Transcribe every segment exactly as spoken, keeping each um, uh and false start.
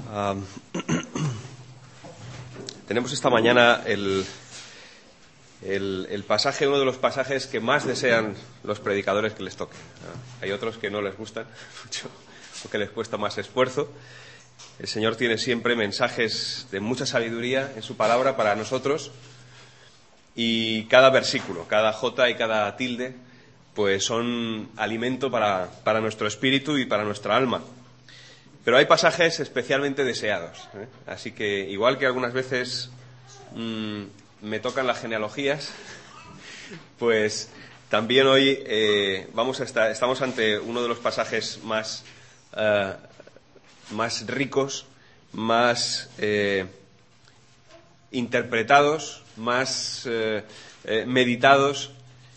Um, tenemos esta mañana el, el, el pasaje, uno de los pasajes que más desean los predicadores que les toque. Uh, hay otros que no les gustan mucho, porque les cuesta más esfuerzo. El Señor tiene siempre mensajes de mucha sabiduría en su palabra para nosotros, y cada versículo, cada jota y cada tilde, pues son alimento para, para nuestro espíritu y para nuestra alma. Pero hay pasajes especialmente deseados, ¿eh? Así que, igual que algunas veces mmm, me tocan las genealogías, pues también hoy eh, vamos a estar, estamos ante uno de los pasajes más, uh, más ricos, más eh, interpretados, más eh, eh, meditados,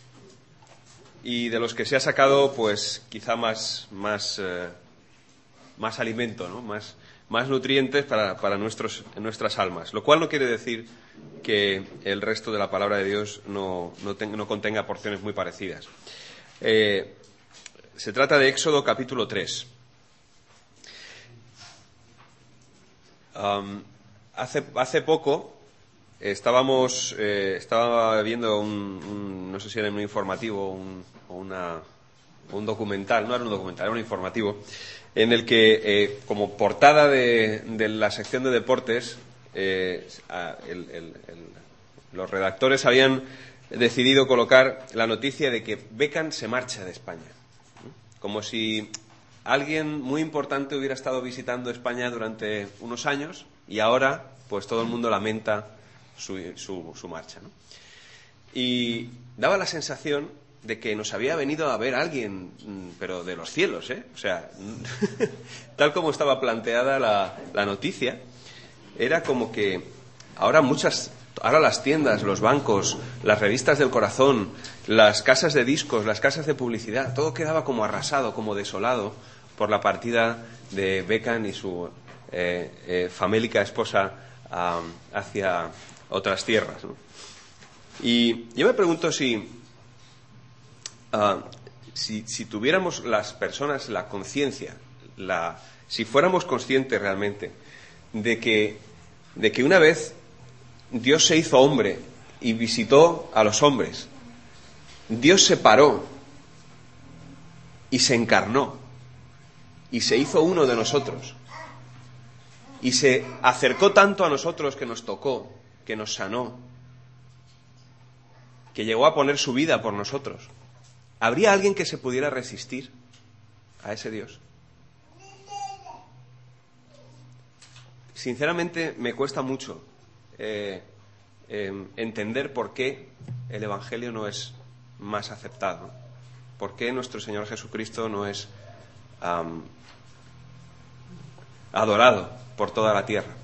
y de los que se ha sacado, pues, quizá más... más eh, más alimento, ¿no? más, más nutrientes para, para nuestros, nuestras almas. Lo cual no quiere decir que el resto de la palabra de Dios no, no, ten, no contenga porciones muy parecidas. Eh, se trata de Éxodo capítulo tres. Um, hace, hace poco estábamos eh, estaba viendo un, un, no sé si era un informativo un, o una, un documental, no era un documental, era un informativo, en el que, eh, como portada de, de la sección de deportes, eh, el, el, el, los redactores habían decidido colocar la noticia de que Beckham se marcha de España. Como si alguien muy importante hubiera estado visitando España durante unos años y ahora, pues, todo el mundo lamenta su, su, su marcha, ¿no? Y daba la sensación de que nos había venido a ver alguien, pero de los cielos, ¿eh? O sea, tal como estaba planteada la, la noticia, era como que ahora muchas, ahora las tiendas, los bancos, las revistas del corazón, las casas de discos, las casas de publicidad, todo quedaba como arrasado, como desolado por la partida de Beckham y su eh, eh, famélica esposa um, hacia otras tierras, ¿no? Y yo me pregunto si Uh, si, si tuviéramos las personas la conciencia, la, si fuéramos conscientes realmente de que, de que una vez Dios se hizo hombre y visitó a los hombres, Dios se paró y se encarnó y se hizo uno de nosotros y se acercó tanto a nosotros que nos tocó, que nos sanó, que llegó a poner su vida por nosotros. ¿Habría alguien que se pudiera resistir a ese Dios? Sinceramente, me cuesta mucho eh, eh, entender por qué el Evangelio no es más aceptado, por qué nuestro Señor Jesucristo no es um, adorado por toda la tierra.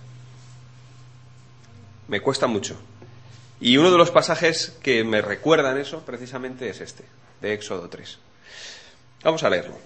Me cuesta mucho. Y uno de los pasajes que me recuerdan eso, precisamente, es este, de Éxodo tres. Vamos a leerlo.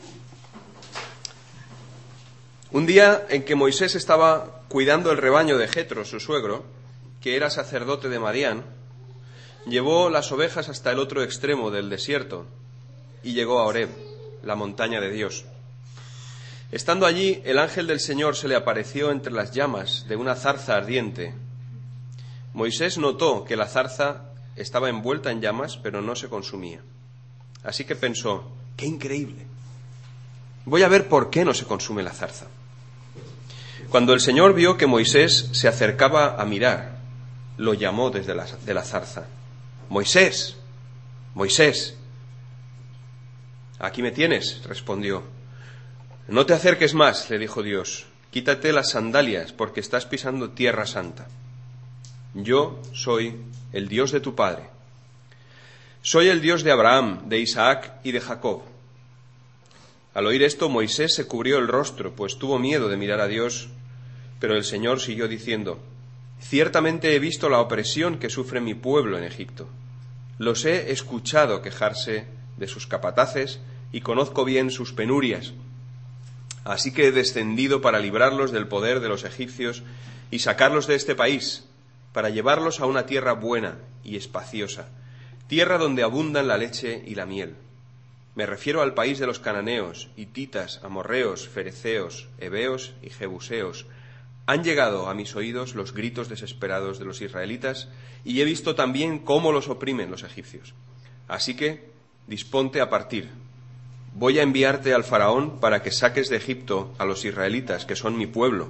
Un día en que Moisés estaba cuidando el rebaño de Jetro, su suegro, que era sacerdote de Madián, llevó las ovejas hasta el otro extremo del desierto y llegó a Horeb, la montaña de Dios. Estando allí, el ángel del Señor se le apareció entre las llamas de una zarza ardiente. Moisés notó que la zarza estaba envuelta en llamas, pero no se consumía. Así que pensó: ¡qué increíble! Voy a ver por qué no se consume la zarza. Cuando el Señor vio que Moisés se acercaba a mirar, lo llamó desde la, de la zarza: Moisés, Moisés. Aquí me tienes, respondió. No te acerques más, le dijo Dios. Quítate las sandalias, porque estás pisando tierra santa. Yo soy el Dios de tu padre. Soy el Dios de Abraham, de Isaac y de Jacob. Al oír esto, Moisés se cubrió el rostro, pues tuvo miedo de mirar a Dios, pero el Señor siguió diciendo: Ciertamente he visto la opresión que sufre mi pueblo en Egipto. Los he escuchado quejarse de sus capataces y conozco bien sus penurias. Así que he descendido para librarlos del poder de los egipcios y sacarlos de este país, para llevarlos a una tierra buena y espaciosa, tierra donde abundan la leche y la miel. me refiero al país de los cananeos, hititas, amorreos, fereceos, heveos y jebuseos, han llegado a mis oídos los gritos desesperados de los israelitas y he visto también cómo los oprimen los egipcios. Así que disponte a partir. Voy a enviarte al faraón para que saques de Egipto a los israelitas, que son mi pueblo.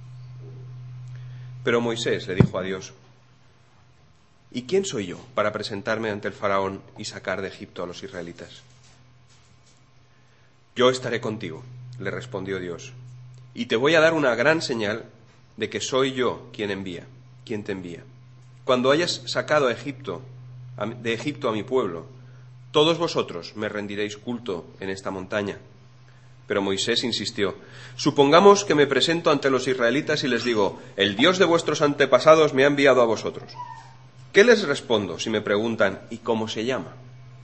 Pero Moisés le dijo a Dios: ¿y quién soy yo para presentarme ante el faraón y sacar de Egipto a los israelitas? Yo estaré contigo, le respondió Dios, y te voy a dar una gran señal de que soy yo quien envía, quien te envía. Cuando hayas sacado a Egipto, de Egipto a mi pueblo, todos vosotros me rendiréis culto en esta montaña. Pero Moisés insistió: supongamos que me presento ante los israelitas y les digo: el Dios de vuestros antepasados me ha enviado a vosotros. ¿Qué les respondo si me preguntan: ¿y cómo se llama?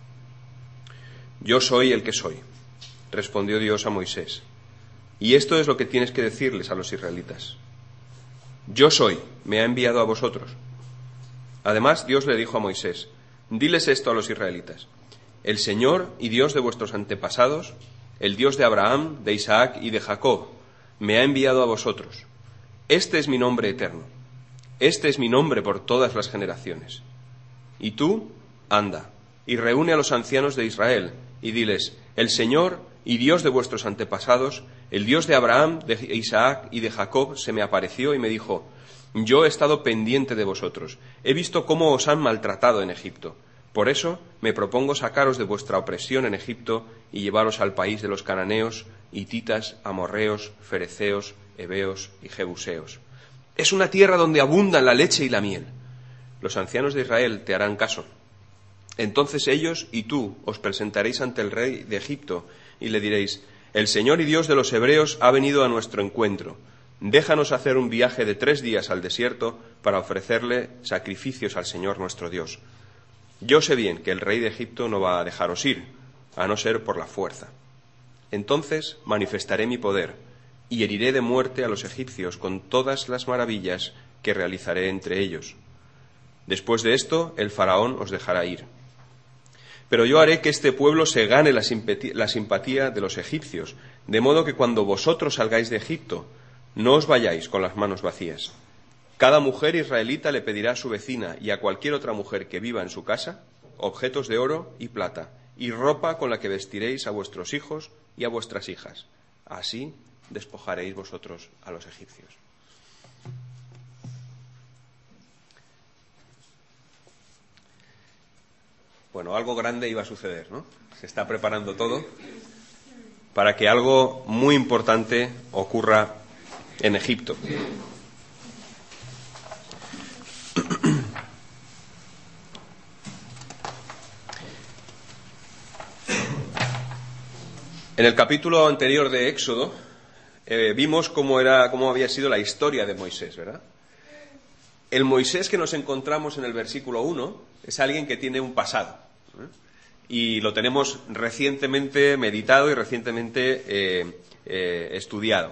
Yo soy el que soy, respondió Dios a Moisés. Y esto es lo que tienes que decirles a los israelitas: yo soy, me ha enviado a vosotros. Además, Dios le dijo a Moisés: diles esto a los israelitas: el Señor y Dios de vuestros antepasados, el Dios de Abraham, de Isaac y de Jacob, me ha enviado a vosotros. Este es mi nombre eterno. Este es mi nombre por todas las generaciones. Y tú, anda, y reúne a los ancianos de Israel, y diles: el Señor y Dios de vuestros antepasados, el Dios de Abraham, de Isaac y de Jacob, se me apareció y me dijo: yo he estado pendiente de vosotros, he visto cómo os han maltratado en Egipto. Por eso me propongo sacaros de vuestra opresión en Egipto y llevaros al país de los cananeos, hititas, amorreos, fereceos, heveos y jebuseos. Es una tierra donde abundan la leche y la miel. Los ancianos de Israel te harán caso. Entonces ellos y tú os presentaréis ante el rey de Egipto y le diréis: el Señor y Dios de los hebreos ha venido a nuestro encuentro. Déjanos hacer un viaje de tres días al desierto para ofrecerle sacrificios al Señor nuestro Dios. Yo sé bien que el rey de Egipto no va a dejaros ir, a no ser por la fuerza. Entonces manifestaré mi poder y heriré de muerte a los egipcios con todas las maravillas que realizaré entre ellos. Después de esto, el faraón os dejará ir. Pero yo haré que este pueblo se gane la simpatía, la simpatía de los egipcios, de modo que cuando vosotros salgáis de Egipto, no os vayáis con las manos vacías. Cada mujer israelita le pedirá a su vecina y a cualquier otra mujer que viva en su casa objetos de oro y plata y ropa con la que vestiréis a vuestros hijos y a vuestras hijas. Así despojaréis vosotros a los egipcios. Bueno, algo grande iba a suceder, ¿no? Se está preparando todo para que algo muy importante ocurra en Egipto. En el capítulo anterior de Éxodo eh, vimos cómo era, cómo había sido la historia de Moisés, ¿verdad? El Moisés que nos encontramos en el versículo uno es alguien que tiene un pasado, ¿eh? Y lo tenemos recientemente meditado y recientemente eh, eh, estudiado.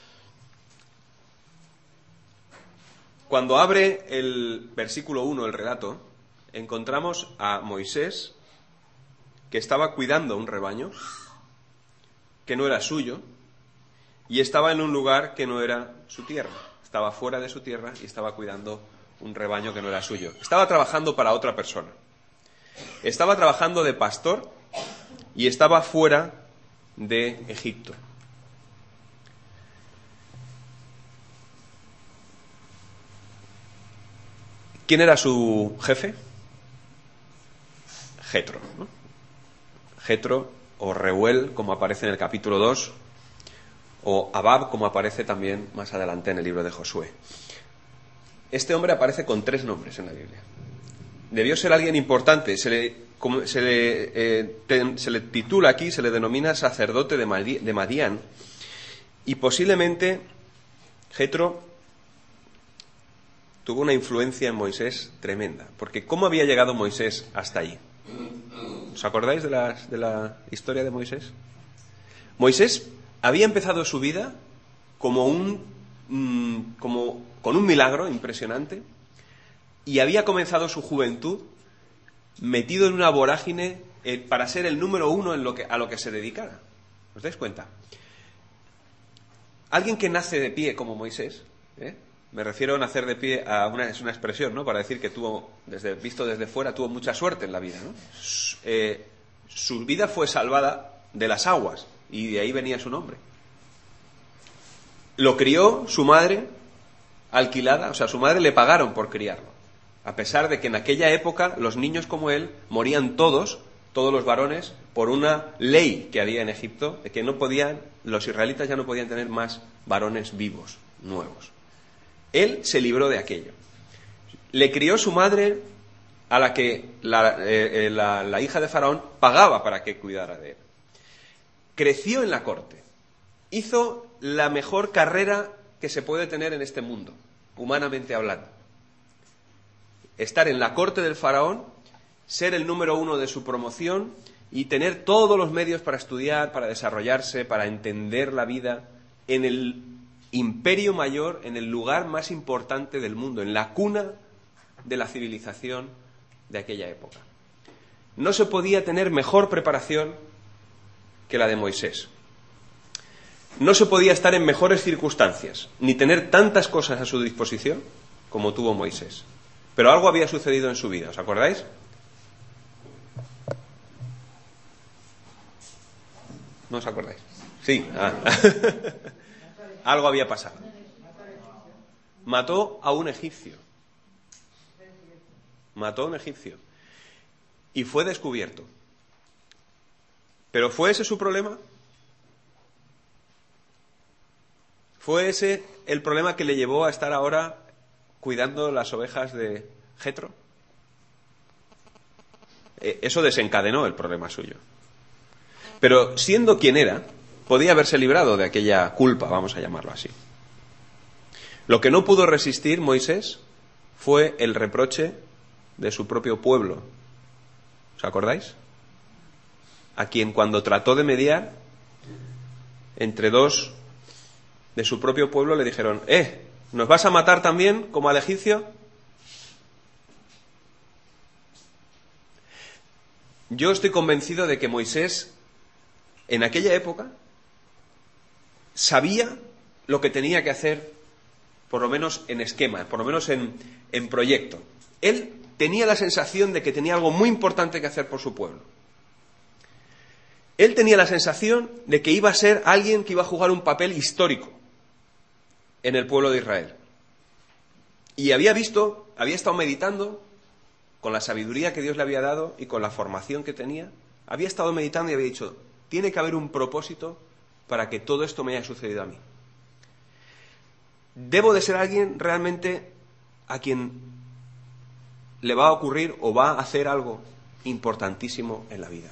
Cuando abre el versículo uno, el relato, encontramos a Moisés que estaba cuidando un rebaño que no era suyo y estaba en un lugar que no era su tierra. Estaba fuera de su tierra y estaba cuidando un rebaño que no era suyo. Estaba trabajando para otra persona. Estaba trabajando de pastor y estaba fuera de Egipto. ¿Quién era su jefe? Jetro, ¿no? Jetro o Reuel, como aparece en el capítulo dos, o Abab, como aparece también más adelante en el libro de Josué. Este hombre aparece con tres nombres en la Biblia. Debió ser alguien importante. Se le, como, se le, eh, te, se le titula aquí, se le denomina sacerdote de, Madi, de Madián, y posiblemente Jetro tuvo una influencia en Moisés tremenda, porque ¿cómo había llegado Moisés hasta allí? ¿Os acordáis de la, de la historia de Moisés? Moisés había empezado su vida como un, mmm, como, con un milagro impresionante y había comenzado su juventud metido en una vorágine eh, para ser el número uno en lo que, a lo que se dedicara. ¿Os dais cuenta? Alguien que nace de pie como Moisés, ¿eh? me refiero a nacer de pie a una, es una expresión, ¿no? Para decir que tuvo, desde, visto desde fuera, tuvo mucha suerte en la vida, ¿no? Su, eh, su vida fue salvada de las aguas y de ahí venía su nombre. Lo crió su madre alquilada, o sea, su madre le pagaron por criarlo, a pesar de que en aquella época los niños como él morían todos, todos los varones, por una ley que había en Egipto, de que no podían, los israelitas ya no podían tener más varones vivos, nuevos. Él se libró de aquello. Le crió su madre, a la que la, eh, la, la hija de Faraón pagaba para que cuidara de él. Creció en la corte. Hizo la mejor carrera que se puede tener en este mundo, humanamente hablando. Estar en la corte del Faraón, ser el número uno de su promoción y tener todos los medios para estudiar, para desarrollarse, para entender la vida en el imperio mayor, en el lugar más importante del mundo, en la cuna de la civilización de aquella época. No se podía tener mejor preparación que la de Moisés. No se podía estar en mejores circunstancias, ni tener tantas cosas a su disposición como tuvo Moisés. Pero algo había sucedido en su vida, ¿os acordáis? ¿No os acordáis? Sí. Ah. Algo había pasado. Mató a un egipcio. Mató a un egipcio. Y fue descubierto. ¿Pero fue ese su problema? ¿Fue ese el problema que le llevó a estar ahora cuidando las ovejas de Jetro? Eso desencadenó el problema suyo. Pero siendo quien era, podía haberse librado de aquella culpa, vamos a llamarlo así. Lo que no pudo resistir Moisés fue el reproche de su propio pueblo. ¿Os acordáis? A quien cuando trató de mediar entre dos de su propio pueblo le dijeron: ¡Eh! ¿Nos vas a matar también como al egipcio? Yo estoy convencido de que Moisés, en aquella época, sabía lo que tenía que hacer, por lo menos en esquema, por lo menos en, en proyecto. Él tenía la sensación de que tenía algo muy importante que hacer por su pueblo. Él tenía la sensación de que iba a ser alguien que iba a jugar un papel histórico en el pueblo de Israel. Y había visto, había estado meditando, con la sabiduría que Dios le había dado y con la formación que tenía, había estado meditando y había dicho: tiene que haber un propósito para que todo esto me haya sucedido a mí. Debo de ser alguien realmente a quien le va a ocurrir o va a hacer algo importantísimo en la vida.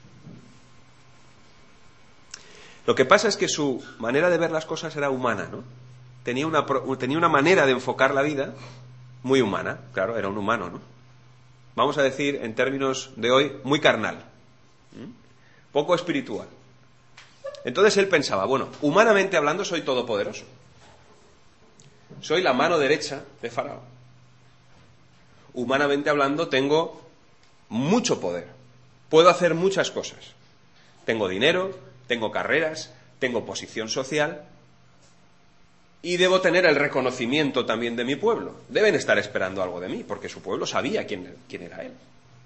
Lo que pasa es que su manera de ver las cosas era humana, ¿no? Tenía una, tenía una manera de enfocar la vida muy humana, claro, era un humano, ¿no? Vamos a decir, en términos de hoy, muy carnal, ¿Mm? poco espiritual. Entonces él pensaba: bueno, humanamente hablando soy todopoderoso. Soy la mano derecha de Faraón. Humanamente hablando tengo mucho poder. Puedo hacer muchas cosas. Tengo dinero, tengo carreras, tengo posición social y debo tener el reconocimiento también de mi pueblo. Deben estar esperando algo de mí porque su pueblo sabía quién, quién era él.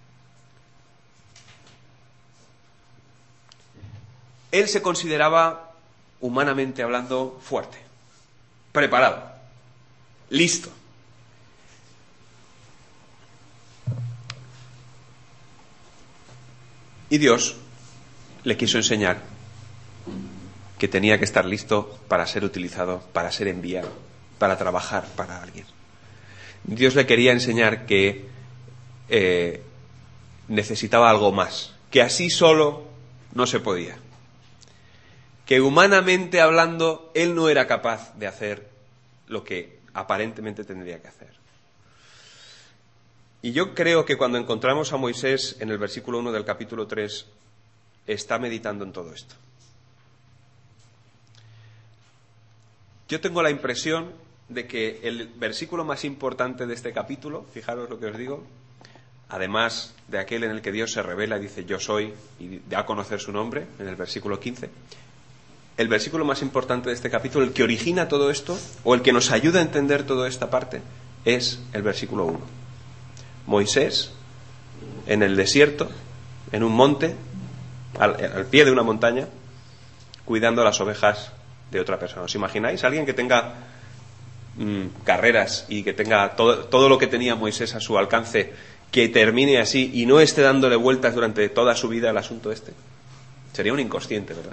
Él se consideraba, humanamente hablando, fuerte, preparado, listo. Y Dios le quiso enseñar que tenía que estar listo para ser utilizado, para ser enviado, para trabajar para alguien. Dios le quería enseñar que eh, necesitaba algo más, que así solo no se podía. Que humanamente hablando, él no era capaz de hacer lo que aparentemente tendría que hacer. Y yo creo que cuando encontramos a Moisés en el versículo uno del capítulo tres, está meditando en todo esto. Yo tengo la impresión de que el versículo más importante de este capítulo, fijaros lo que os digo, además de aquel en el que Dios se revela y dice yo soy, y da a conocer su nombre, en el versículo quince, el versículo más importante de este capítulo, el que origina todo esto, o el que nos ayuda a entender toda esta parte, es el versículo uno. Moisés, en el desierto, en un monte, al, al pie de una montaña, cuidando las ovejas de otra persona. ¿Os imagináis? Alguien que tenga mmm, carreras y que tenga todo, todo lo que tenía Moisés a su alcance, que termine así y no esté dándole vueltas durante toda su vida al asunto este. Sería un inconsciente, ¿verdad?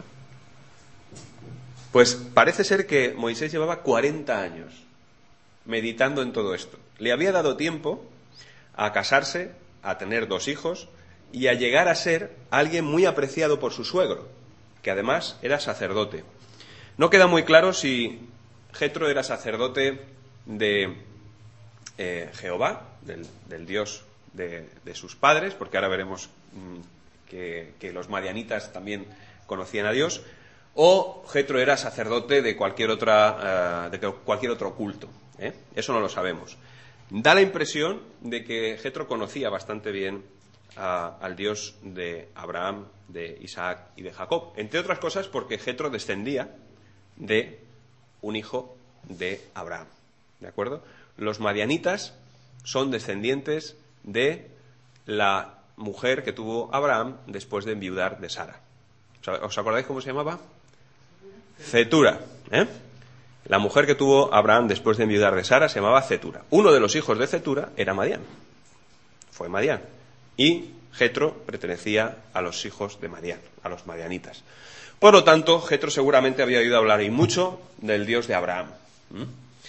Pues parece ser que Moisés llevaba cuarenta años meditando en todo esto. Le había dado tiempo a casarse, a tener dos hijos y a llegar a ser alguien muy apreciado por su suegro, que además era sacerdote. No queda muy claro si Jetro era sacerdote de eh, Jehová, del, del Dios de, de sus padres, porque ahora veremos mmm, que, que los madianitas también conocían a Dios, o Jetro era sacerdote de cualquier otra, uh, de cualquier otro culto. ¿eh? Eso no lo sabemos. Da la impresión de que Jetro conocía bastante bien a, al Dios de Abraham, de Isaac y de Jacob, entre otras cosas porque Jetro descendía de un hijo de Abraham. ¿De acuerdo? Los madianitas son descendientes de la mujer que tuvo Abraham después de enviudar de Sara. ¿Os acordáis cómo se llamaba? Cetura. ¿eh? La mujer que tuvo Abraham después de enviudar de Sara se llamaba Cetura. Uno de los hijos de Cetura era Madián. Fue Madián. Y Jetro pertenecía a los hijos de Madián, a los madianitas. Por lo tanto, Jetro seguramente había oído hablar y mucho del Dios de Abraham. ¿Mm?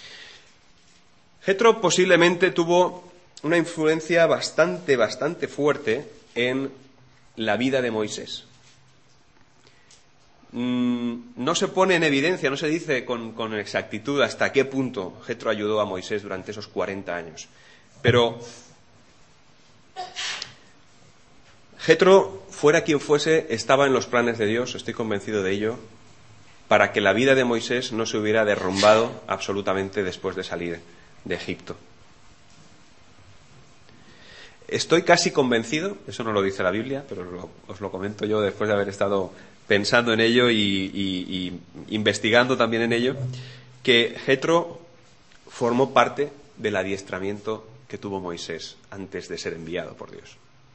Jetro posiblemente tuvo una influencia bastante, bastante fuerte en la vida de Moisés. No se pone en evidencia, no se dice con, con exactitud hasta qué punto Jetro ayudó a Moisés durante esos cuarenta años. Pero Jetro, fuera quien fuese, estaba en los planes de Dios, estoy convencido de ello, para que la vida de Moisés no se hubiera derrumbado absolutamente después de salir de Egipto. Estoy casi convencido, eso no lo dice la Biblia, pero lo, os lo comento yo después de haber estado pensando en ello y, y, y investigando también en ello, que Jetro formó parte del adiestramiento que tuvo Moisés antes de ser enviado por Dios.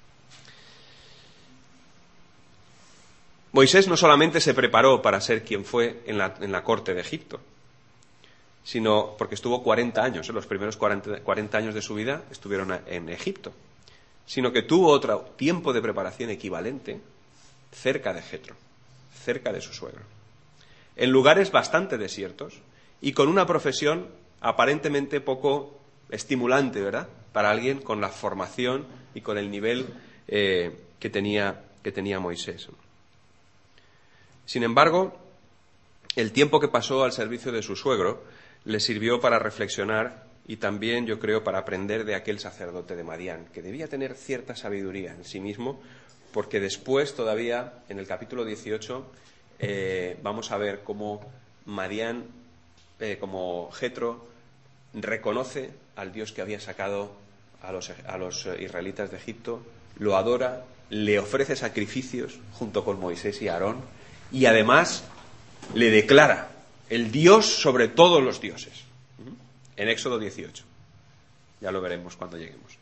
Moisés no solamente se preparó para ser quien fue en la, en la corte de Egipto, sino porque estuvo cuarenta años, en los primeros cuarenta, cuarenta años de su vida estuvieron en Egipto, sino que tuvo otro tiempo de preparación equivalente cerca de Jetro, cerca de su suegro, en lugares bastante desiertos y con una profesión aparentemente poco estimulante, ¿verdad?, para alguien con la formación y con el nivel eh, que tenía, que tenía Moisés. Sin embargo, el tiempo que pasó al servicio de su suegro le sirvió para reflexionar y también, yo creo, para aprender de aquel sacerdote de Madián, que debía tener cierta sabiduría en sí mismo, porque después todavía, en el capítulo dieciocho, eh, vamos a ver cómo Madián, eh, como Jetro, reconoce al Dios que había sacado a los, a los israelitas de Egipto, lo adora, le ofrece sacrificios junto con Moisés y Aarón, y además le declara el Dios sobre todos los dioses. En Éxodo dieciocho. Ya lo veremos cuando lleguemos.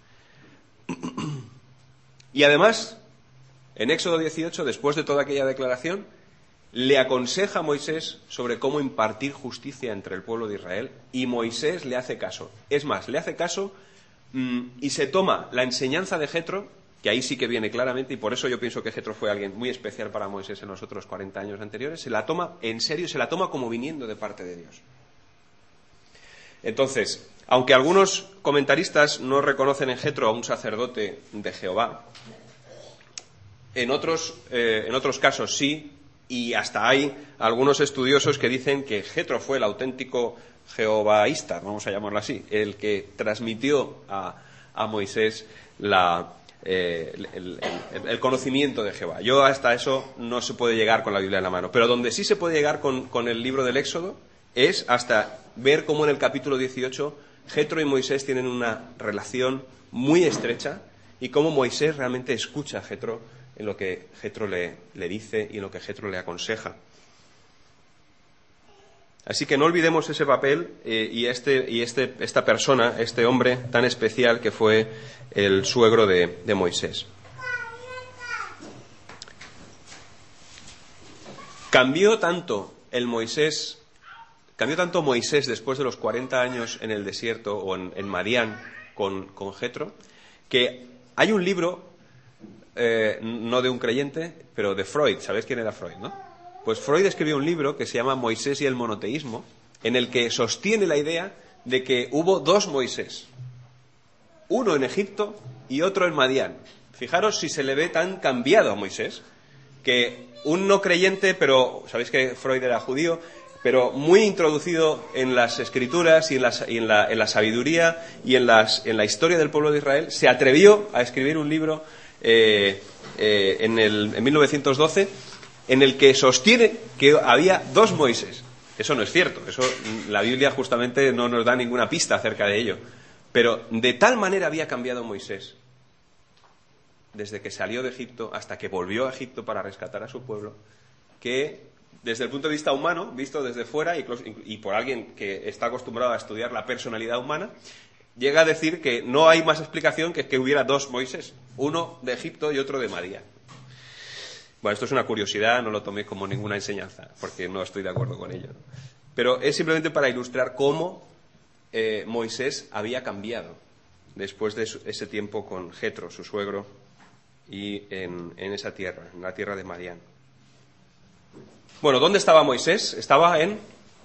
Y además, en Éxodo dieciocho, después de toda aquella declaración, le aconseja a Moisés sobre cómo impartir justicia entre el pueblo de Israel, y Moisés le hace caso. Es más, le hace caso mmm, y se toma la enseñanza de Jetro, que ahí sí que viene claramente, y por eso yo pienso que Jetro fue alguien muy especial para Moisés en los otros cuarenta años anteriores, se la toma en serio, se la toma como viniendo de parte de Dios. Entonces, aunque algunos comentaristas no reconocen en Jetro a un sacerdote de Jehová, en otros, eh, en otros casos sí, y hasta hay algunos estudiosos que dicen que Jetro fue el auténtico jehovaísta, vamos a llamarlo así, el que transmitió a, a Moisés la, eh, el, el, el conocimiento de Jehová. Yo hasta eso no se puede llegar con la Biblia en la mano, pero donde sí se puede llegar con, con el libro del Éxodo es hasta ver cómo en el capítulo dieciocho Jetro y Moisés tienen una relación muy estrecha y cómo Moisés realmente escucha a Jetro en lo que Jetro le, le dice y en lo que Jetro le aconseja. Así que no olvidemos ese papel eh, y, este, y este, esta persona, este hombre tan especial que fue el suegro de, de Moisés. Cambió tanto el Moisés, cambió tanto Moisés después de los cuarenta años en el desierto o en, en Madián con, con Jetro, que hay un libro, eh, no de un creyente, pero de Freud. ¿Sabéis quién era Freud, no? Pues Freud escribió un libro que se llama Moisés y el monoteísmo, en el que sostiene la idea de que hubo dos Moisés, uno en Egipto y otro en Madián. Fijaros si se le ve tan cambiado a Moisés, que un no creyente, pero sabéis que Freud era judío, pero muy introducido en las escrituras y en, las, y en, la, en la sabiduría y en, las, en la historia del pueblo de Israel, se atrevió a escribir un libro eh, eh, en, el, en mil novecientos doce, en el que sostiene que había dos Moisés. Eso no es cierto, eso la Biblia justamente no nos da ninguna pista acerca de ello. Pero de tal manera había cambiado Moisés, desde que salió de Egipto hasta que volvió a Egipto para rescatar a su pueblo, que desde el punto de vista humano, visto desde fuera y, y por alguien que está acostumbrado a estudiar la personalidad humana, llega a decir que no hay más explicación que que hubiera dos Moisés, uno de Egipto y otro de Madián. Bueno, esto es una curiosidad, no lo toméis como ninguna enseñanza, porque no estoy de acuerdo con ello, ¿no? Pero es simplemente para ilustrar cómo eh, Moisés había cambiado después de su, ese tiempo con Jetro, su suegro, y en, en esa tierra, en la tierra de Madián. Bueno, ¿dónde estaba Moisés? Estaba en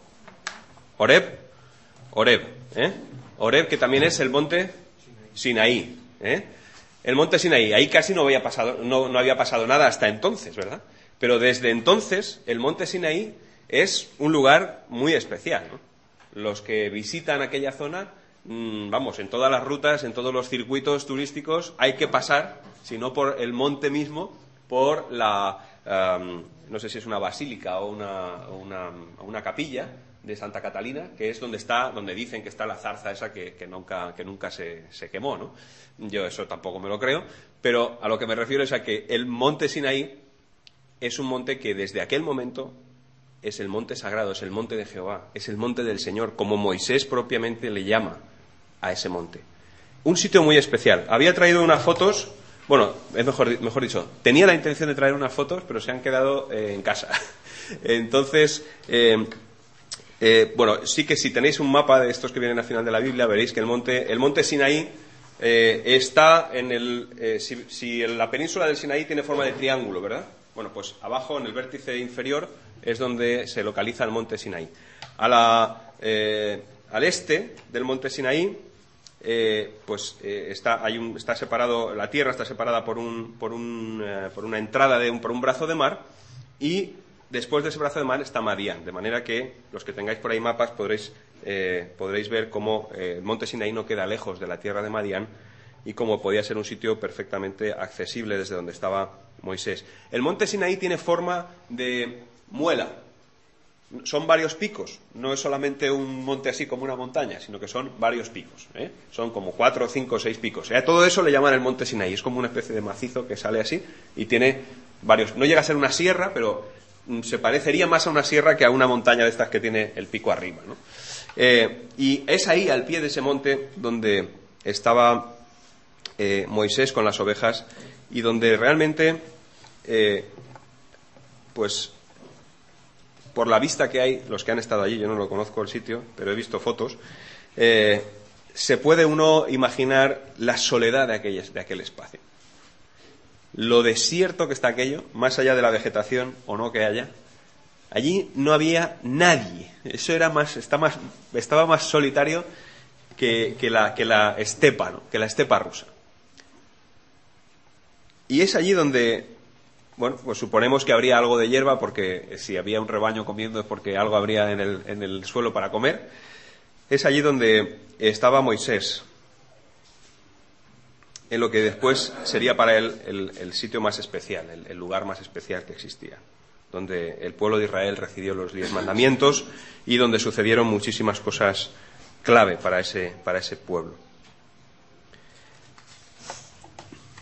Horeb, Horeb, ¿eh? Horeb, que también es el monte Sinaí, ¿eh? El monte Sinaí, ahí casi no había pasado, no, no había pasado nada hasta entonces, ¿verdad? Pero desde entonces el monte Sinaí es un lugar muy especial, ¿no? Los que visitan aquella zona, mmm, vamos, en todas las rutas, en todos los circuitos turísticos, hay que pasar, si no por el monte mismo, por la, um, no sé si es una basílica o una, una, una capilla de Santa Catalina, que es donde está, donde dicen que está la zarza esa que, que nunca, que nunca se, se quemó, ¿no? Yo eso tampoco me lo creo, pero a lo que me refiero es a que el monte Sinaí es un monte que desde aquel momento es el monte sagrado, es el monte de Jehová, es el monte del Señor, como Moisés propiamente le llama a ese monte. Un sitio muy especial. Había traído unas fotos, bueno, es mejor, mejor dicho, tenía la intención de traer unas fotos, pero se han quedado eh, en casa. Entonces, eh, Eh, bueno, sí que si tenéis un mapa de estos que vienen al final de la Biblia, veréis que el monte, el monte Sinaí eh, está en el... Eh, si, si la península del Sinaí tiene forma de triángulo, ¿verdad? Bueno, pues abajo, en el vértice inferior, es donde se localiza el monte Sinaí. A la, eh, al este del monte Sinaí, eh, pues eh, está, hay un, está separado, la tierra está separada por, un, por, un, eh, por una entrada, de un, por un brazo de mar, y después de ese brazo de mar está Madián, de manera que los que tengáis por ahí mapas podréis, eh, podréis ver cómo eh, el monte Sinaí no queda lejos de la tierra de Madián y cómo podía ser un sitio perfectamente accesible desde donde estaba Moisés. El monte Sinaí tiene forma de muela. Son varios picos, no es solamente un monte así como una montaña, sino que son varios picos, ¿eh? Son como cuatro, cinco, seis picos. A todo eso le llaman el monte Sinaí, es como una especie de macizo que sale así y tiene varios. No llega a ser una sierra, pero se parecería más a una sierra que a una montaña de estas que tiene el pico arriba, ¿no? Eh, y es ahí, al pie de ese monte, donde estaba eh, Moisés con las ovejas y donde realmente, eh, pues, por la vista que hay, los que han estado allí, yo no lo conozco el sitio, pero he visto fotos, eh, se puede uno imaginar la soledad de aquel, de aquel espacio. Lo desierto que está aquello, más allá de la vegetación o no que haya, allí no había nadie. Eso era más, está más, estaba más solitario que, que, la, que la estepa, ¿no? Que la estepa rusa. Y es allí donde, bueno, pues suponemos que habría algo de hierba, porque si había un rebaño comiendo es porque algo habría en el, en el suelo para comer. Es allí donde estaba Moisés, en lo que después sería para él el, el sitio más especial, el, el lugar más especial que existía, donde el pueblo de Israel recibió los diez mandamientos y donde sucedieron muchísimas cosas clave para ese, para ese pueblo.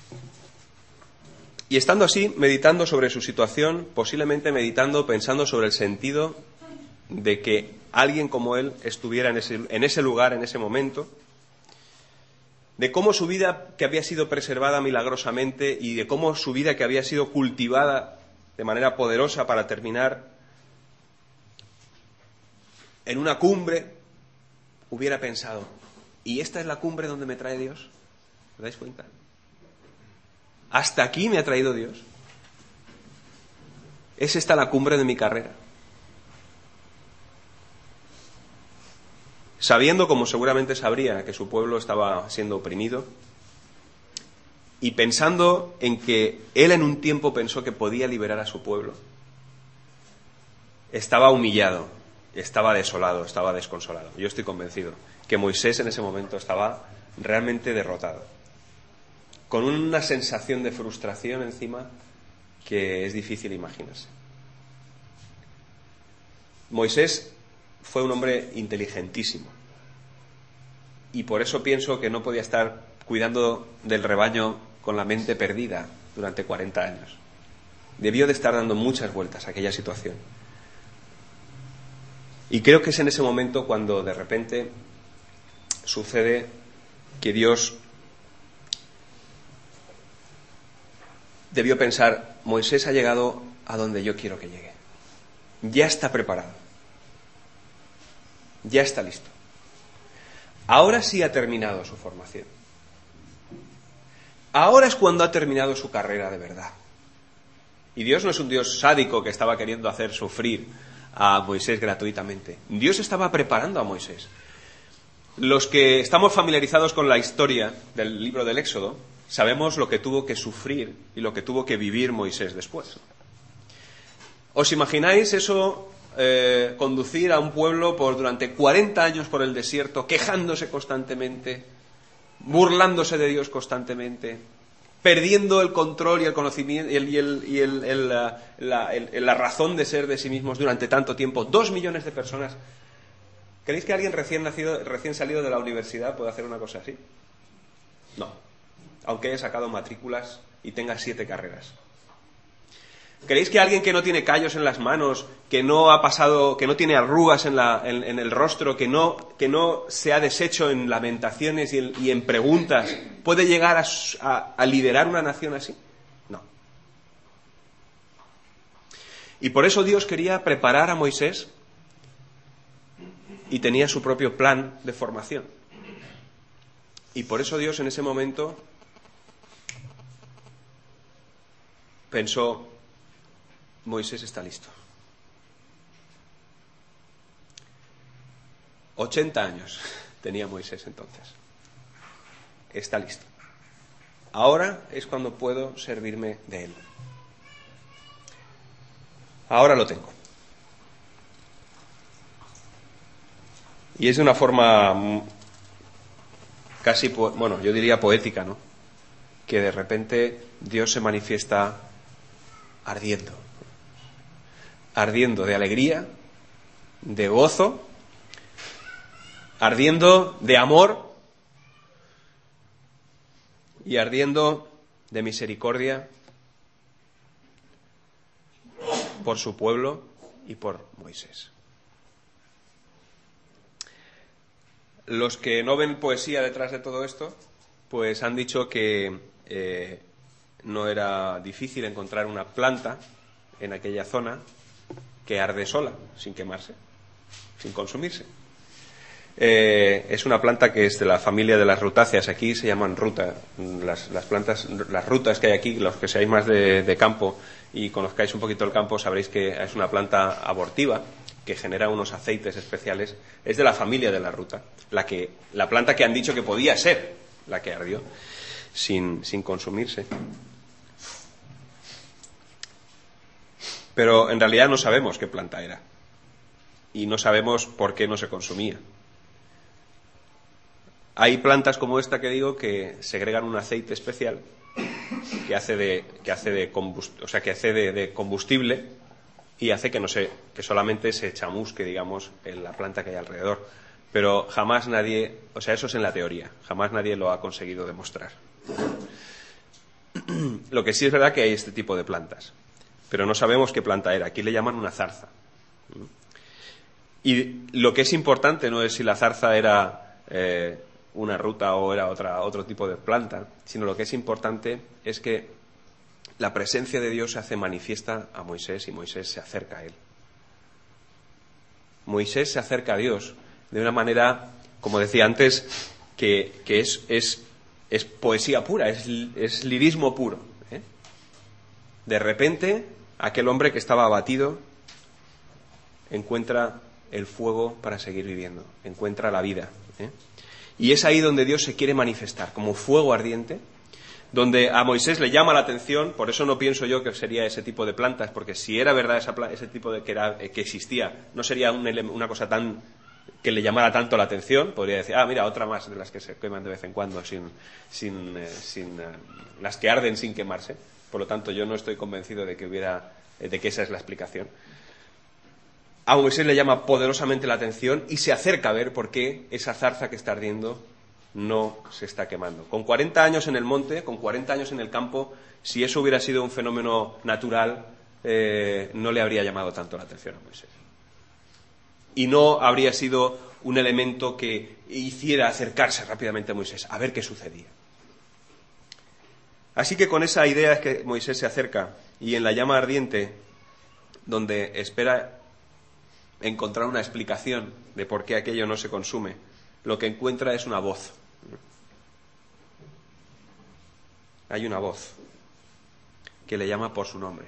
Y estando así, meditando sobre su situación, posiblemente meditando, pensando sobre el sentido de que alguien como él estuviera en ese, en ese lugar, en ese momento, de cómo su vida que había sido preservada milagrosamente y de cómo su vida que había sido cultivada de manera poderosa para terminar en una cumbre, hubiera pensado, ¿y esta es la cumbre donde me trae Dios? ¿Os dais cuenta? ¿Hasta aquí me ha traído Dios? ¿Es esta la cumbre de mi carrera? Sabiendo, como seguramente sabría, que su pueblo estaba siendo oprimido, y pensando en que él en un tiempo pensó que podía liberar a su pueblo, estaba humillado, estaba desolado, estaba desconsolado. Yo estoy convencido que Moisés en ese momento estaba realmente derrotado, con una sensación de frustración encima que es difícil imaginarse. Moisés fue un hombre inteligentísimo y por eso pienso que no podía estar cuidando del rebaño con la mente perdida durante cuarenta años. Debió de estar dando muchas vueltas a aquella situación. Y creo que es en ese momento cuando de repente sucede que Dios debió pensar, Moisés ha llegado a donde yo quiero que llegue. Ya está preparado. Ya está listo. Ahora sí ha terminado su formación. Ahora es cuando ha terminado su carrera de verdad. Y Dios no es un Dios sádico que estaba queriendo hacer sufrir a Moisés gratuitamente. Dios estaba preparando a Moisés. Los que estamos familiarizados con la historia del libro del Éxodo, sabemos lo que tuvo que sufrir y lo que tuvo que vivir Moisés después. ¿Os imagináis eso, eh, conducir a un pueblo por durante cuarenta años por el desierto, quejándose constantemente, burlándose de Dios constantemente, perdiendo el control y el conocimiento y, el, y, el, y el, el, la, la, el, la razón de ser de sí mismos durante tanto tiempo? Dos millones de personas. ¿Creéis que alguien recién nacido, recién salido de la universidad puede hacer una cosa así? No. Aunque haya sacado matrículas y tenga siete carreras. ¿Creéis que alguien que no tiene callos en las manos, que no ha pasado, que no tiene arrugas en, la, en, en el rostro, que no, que no se ha deshecho en lamentaciones y en, y en preguntas, puede llegar a, a, a liderar una nación así? No. Y por eso Dios quería preparar a Moisés y tenía su propio plan de formación. Y por eso Dios en ese momento pensó, Moisés está listo. ochenta años tenía Moisés entonces. Está listo. Ahora es cuando puedo servirme de él. Ahora lo tengo. Y es de una forma casi, bueno, yo diría poética, ¿no? Que de repente Dios se manifiesta ardiendo. Ardiendo de alegría, de gozo, ardiendo de amor y ardiendo de misericordia por su pueblo y por Moisés. Los que no ven poesía detrás de todo esto, pues han dicho que eh, no era difícil encontrar una planta en aquella zona que arde sola, sin quemarse, sin consumirse. Eh, es una planta que es de la familia de las rutáceas. Aquí se llaman ruta. Las, las plantas, las rutas que hay aquí, los que seáis más de, de campo y conozcáis un poquito el campo, sabréis que es una planta abortiva que genera unos aceites especiales. Es de la familia de la ruta, la que, la planta que han dicho que podía ser la que ardió sin, sin consumirse. Pero en realidad no sabemos qué planta era y no sabemos por qué no se consumía. Hay plantas como esta que digo que segregan un aceite especial que hace de que hace de combustible, o sea, que hace de, de combustible y hace que no se que solamente se chamusque, digamos, en la planta que hay alrededor. Pero jamás nadie, o sea, eso es en la teoría, jamás nadie lo ha conseguido demostrar. Lo que sí es verdad que hay este tipo de plantas, pero no sabemos qué planta era. Aquí le llaman una zarza. Y lo que es importante no es si la zarza era eh, una ruta o era otra, otro tipo de planta, sino lo que es importante es que la presencia de Dios se hace manifiesta a Moisés y Moisés se acerca a él. Moisés se acerca a Dios de una manera, como decía antes, que, que es, es, es poesía pura, es, es lirismo puro, ¿eh? De repente, aquel hombre que estaba abatido encuentra el fuego para seguir viviendo, encuentra la vida, ¿eh? Y es ahí donde Dios se quiere manifestar, como fuego ardiente, donde a Moisés le llama la atención. Por eso no pienso yo que sería ese tipo de plantas, porque si era verdad esa, ese tipo de que, era, que existía, no sería un, una cosa tan que le llamara tanto la atención. Podría decir, ah, mira, otra más de las que se queman de vez en cuando, sin, sin, eh, sin eh, las que arden sin quemarse. Por lo tanto, yo no estoy convencido de que hubiera, de que esa es la explicación. A Moisés le llama poderosamente la atención y se acerca a ver por qué esa zarza que está ardiendo no se está quemando. Con cuarenta años en el monte, con cuarenta años en el campo, si eso hubiera sido un fenómeno natural, eh, no le habría llamado tanto la atención a Moisés. Y no habría sido un elemento que hiciera acercarse rápidamente a Moisés, a ver qué sucedía. Así que con esa idea es que Moisés se acerca, y en la llama ardiente, donde espera encontrar una explicación de por qué aquello no se consume, lo que encuentra es una voz. Hay una voz que le llama por su nombre.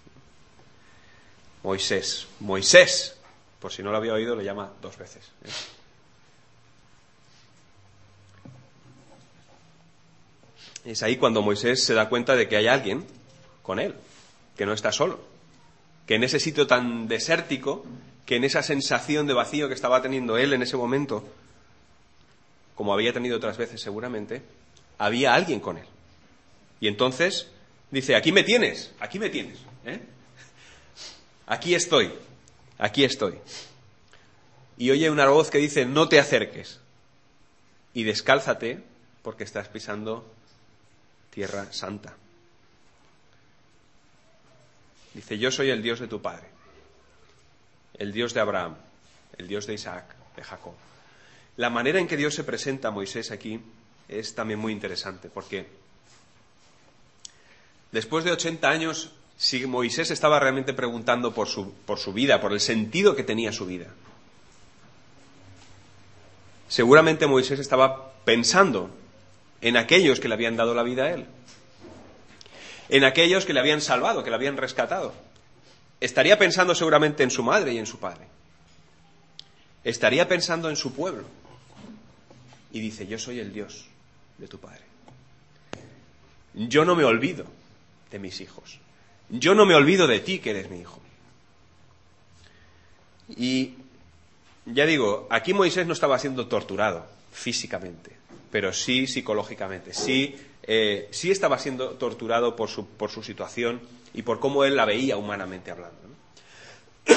Moisés, Moisés, por si no lo había oído, le llama dos veces, ¿eh? Es ahí cuando Moisés se da cuenta de que hay alguien con él, que no está solo, que en ese sitio tan desértico, que en esa sensación de vacío que estaba teniendo él en ese momento, como había tenido otras veces seguramente, había alguien con él. Y entonces dice, aquí me tienes, aquí me tienes, ¿eh? Aquí estoy, aquí estoy. Y oye una voz que dice, no te acerques y descálzate porque estás pisando tierra santa. Dice, yo soy el Dios de tu padre, el Dios de Abraham, el Dios de Isaac, de Jacob. La manera en que Dios se presenta a Moisés aquí es también muy interesante, porque después de ochenta años, si Moisés estaba realmente preguntando por su, por su vida, por el sentido que tenía su vida, seguramente Moisés estaba pensando en aquellos que le habían dado la vida a él, en aquellos que le habían salvado, que le habían rescatado. Estaría pensando seguramente en su madre y en su padre. Estaría pensando en su pueblo. Y dice, yo soy el Dios de tu padre. Yo no me olvido de mis hijos. Yo no me olvido de ti, que eres mi hijo. Y ya digo, aquí Moisés no estaba siendo torturado físicamente, pero sí psicológicamente. Sí, eh, sí estaba siendo torturado por su, por su situación y por cómo él la veía humanamente hablando, ¿no?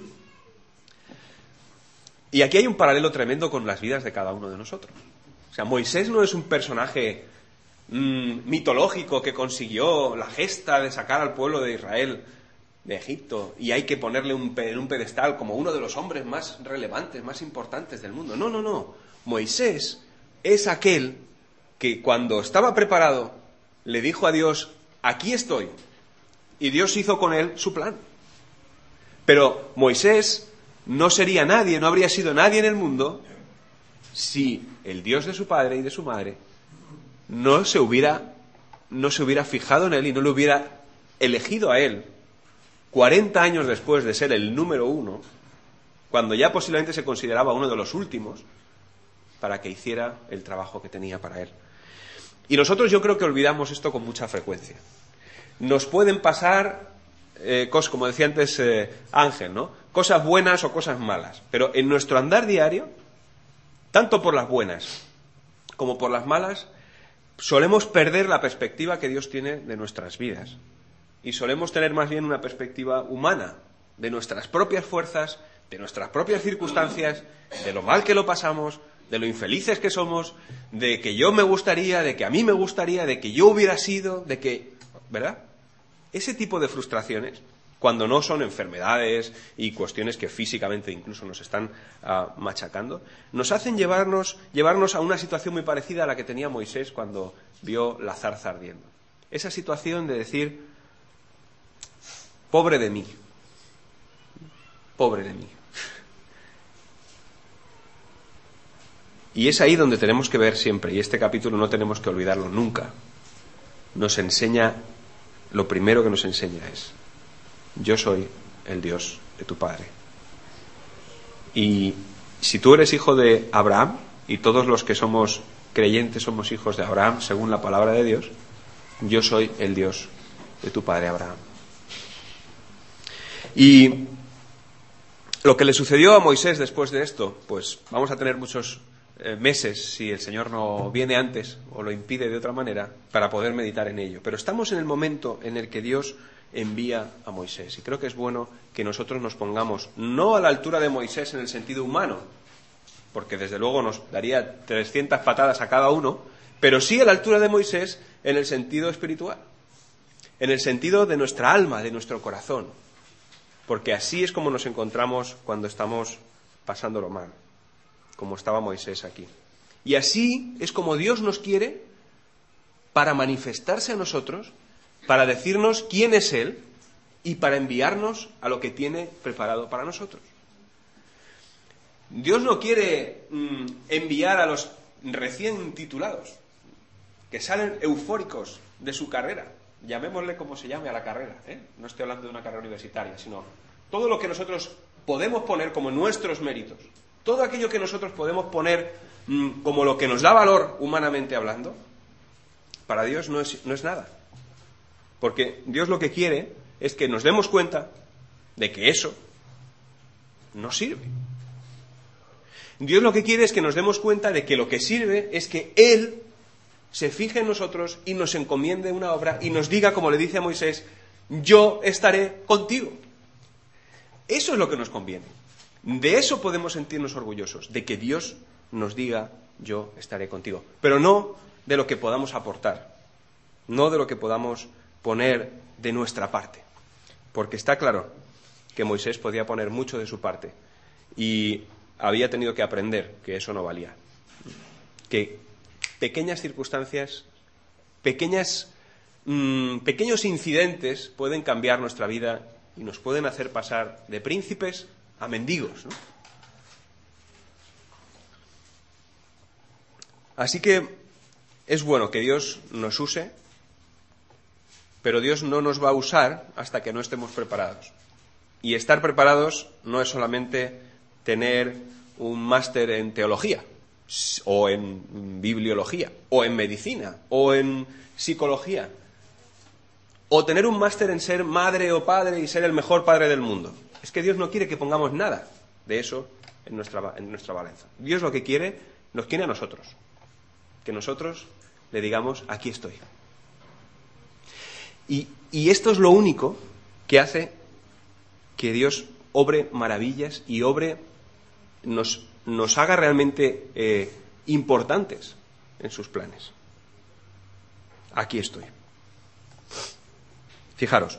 Y aquí hay un paralelo tremendo con las vidas de cada uno de nosotros. O sea, Moisés no es un personaje mmm, mitológico que consiguió la gesta de sacar al pueblo de Israel de Egipto y hay que ponerle un, en un pedestal como uno de los hombres más relevantes, más importantes del mundo. No, no, no. Moisés es aquel que cuando estaba preparado le dijo a Dios, aquí estoy. Y Dios hizo con él su plan. Pero Moisés no sería nadie, no habría sido nadie en el mundo si el Dios de su padre y de su madre no se hubiera, no se hubiera fijado en él y no lo hubiera elegido a él cuarenta años después de ser el número uno, cuando ya posiblemente se consideraba uno de los últimos, para que hiciera el trabajo que tenía para él. Y nosotros yo creo que olvidamos esto con mucha frecuencia. Nos pueden pasar eh, cosas, como decía antes eh, Ángel, ¿no? Cosas buenas o cosas malas, pero en nuestro andar diario, tanto por las buenas como por las malas, solemos perder la perspectiva que Dios tiene de nuestras vidas. Y solemos tener más bien una perspectiva humana, de nuestras propias fuerzas, de nuestras propias circunstancias, de lo mal que lo pasamos, de lo infelices que somos, de que yo me gustaría, de que a mí me gustaría, de que yo hubiera sido, de que... ¿Verdad? Ese tipo de frustraciones, cuando no son enfermedades y cuestiones que físicamente incluso nos están uh, machacando, nos hacen llevarnos, llevarnos a una situación muy parecida a la que tenía Moisés cuando vio la zarza ardiendo. Esa situación de decir, pobre de mí, pobre de mí. Y es ahí donde tenemos que ver siempre, y este capítulo no tenemos que olvidarlo nunca, nos enseña, lo primero que nos enseña es, yo soy el Dios de tu Padre. Y si tú eres hijo de Abraham, y todos los que somos creyentes somos hijos de Abraham, según la palabra de Dios, yo soy el Dios de tu padre Abraham. Y lo que le sucedió a Moisés después de esto, pues vamos a tener muchos eh, meses, si el Señor no viene antes o lo impide de otra manera, para poder meditar en ello. Pero estamos en el momento en el que Dios envía a Moisés. Y creo que es bueno que nosotros nos pongamos, no a la altura de Moisés en el sentido humano, porque desde luego nos daría trescientas patadas a cada uno, pero sí a la altura de Moisés en el sentido espiritual, en el sentido de nuestra alma, de nuestro corazón, porque así es como nos encontramos cuando estamos pasándolo mal, como estaba Moisés aquí. Y así es como Dios nos quiere para manifestarse a nosotros, para decirnos quién es Él y para enviarnos a lo que tiene preparado para nosotros. Dios no quiere mm, enviar a los recién titulados, que salen eufóricos de su carrera, llamémosle como se llame a la carrera, ¿eh? No estoy hablando de una carrera universitaria, sino todo lo que nosotros podemos poner como nuestros méritos, todo aquello que nosotros podemos poner mmm, como lo que nos da valor humanamente hablando, para Dios no es, no es nada. Porque Dios lo que quiere es que nos demos cuenta de que eso no sirve. Dios lo que quiere es que nos demos cuenta de que lo que sirve es que Él se fije en nosotros y nos encomiende una obra y nos diga, como le dice a Moisés, yo estaré contigo. Eso es lo que nos conviene. De eso podemos sentirnos orgullosos, de que Dios nos diga, yo estaré contigo. Pero no de lo que podamos aportar, no de lo que podamos poner de nuestra parte. Porque está claro que Moisés podía poner mucho de su parte y había tenido que aprender que eso no valía. Que pequeñas circunstancias, pequeñas, mmm, pequeños incidentes pueden cambiar nuestra vida y nos pueden hacer pasar de príncipes a mendigos, ¿no? Así que es bueno que Dios nos use, pero Dios no nos va a usar hasta que no estemos preparados. Y estar preparados no es solamente tener un máster en teología, o en bibliología, o en medicina, o en psicología, o tener un máster en ser madre o padre y ser el mejor padre del mundo. Es que Dios no quiere que pongamos nada de eso en nuestra, en nuestra balanza. Dios lo que quiere, nos quiere a nosotros. Que nosotros le digamos, aquí estoy. Y, y esto es lo único que hace que Dios obre maravillas y obre, nos, nos haga realmente eh, importantes en sus planes. Aquí estoy. Fijaros.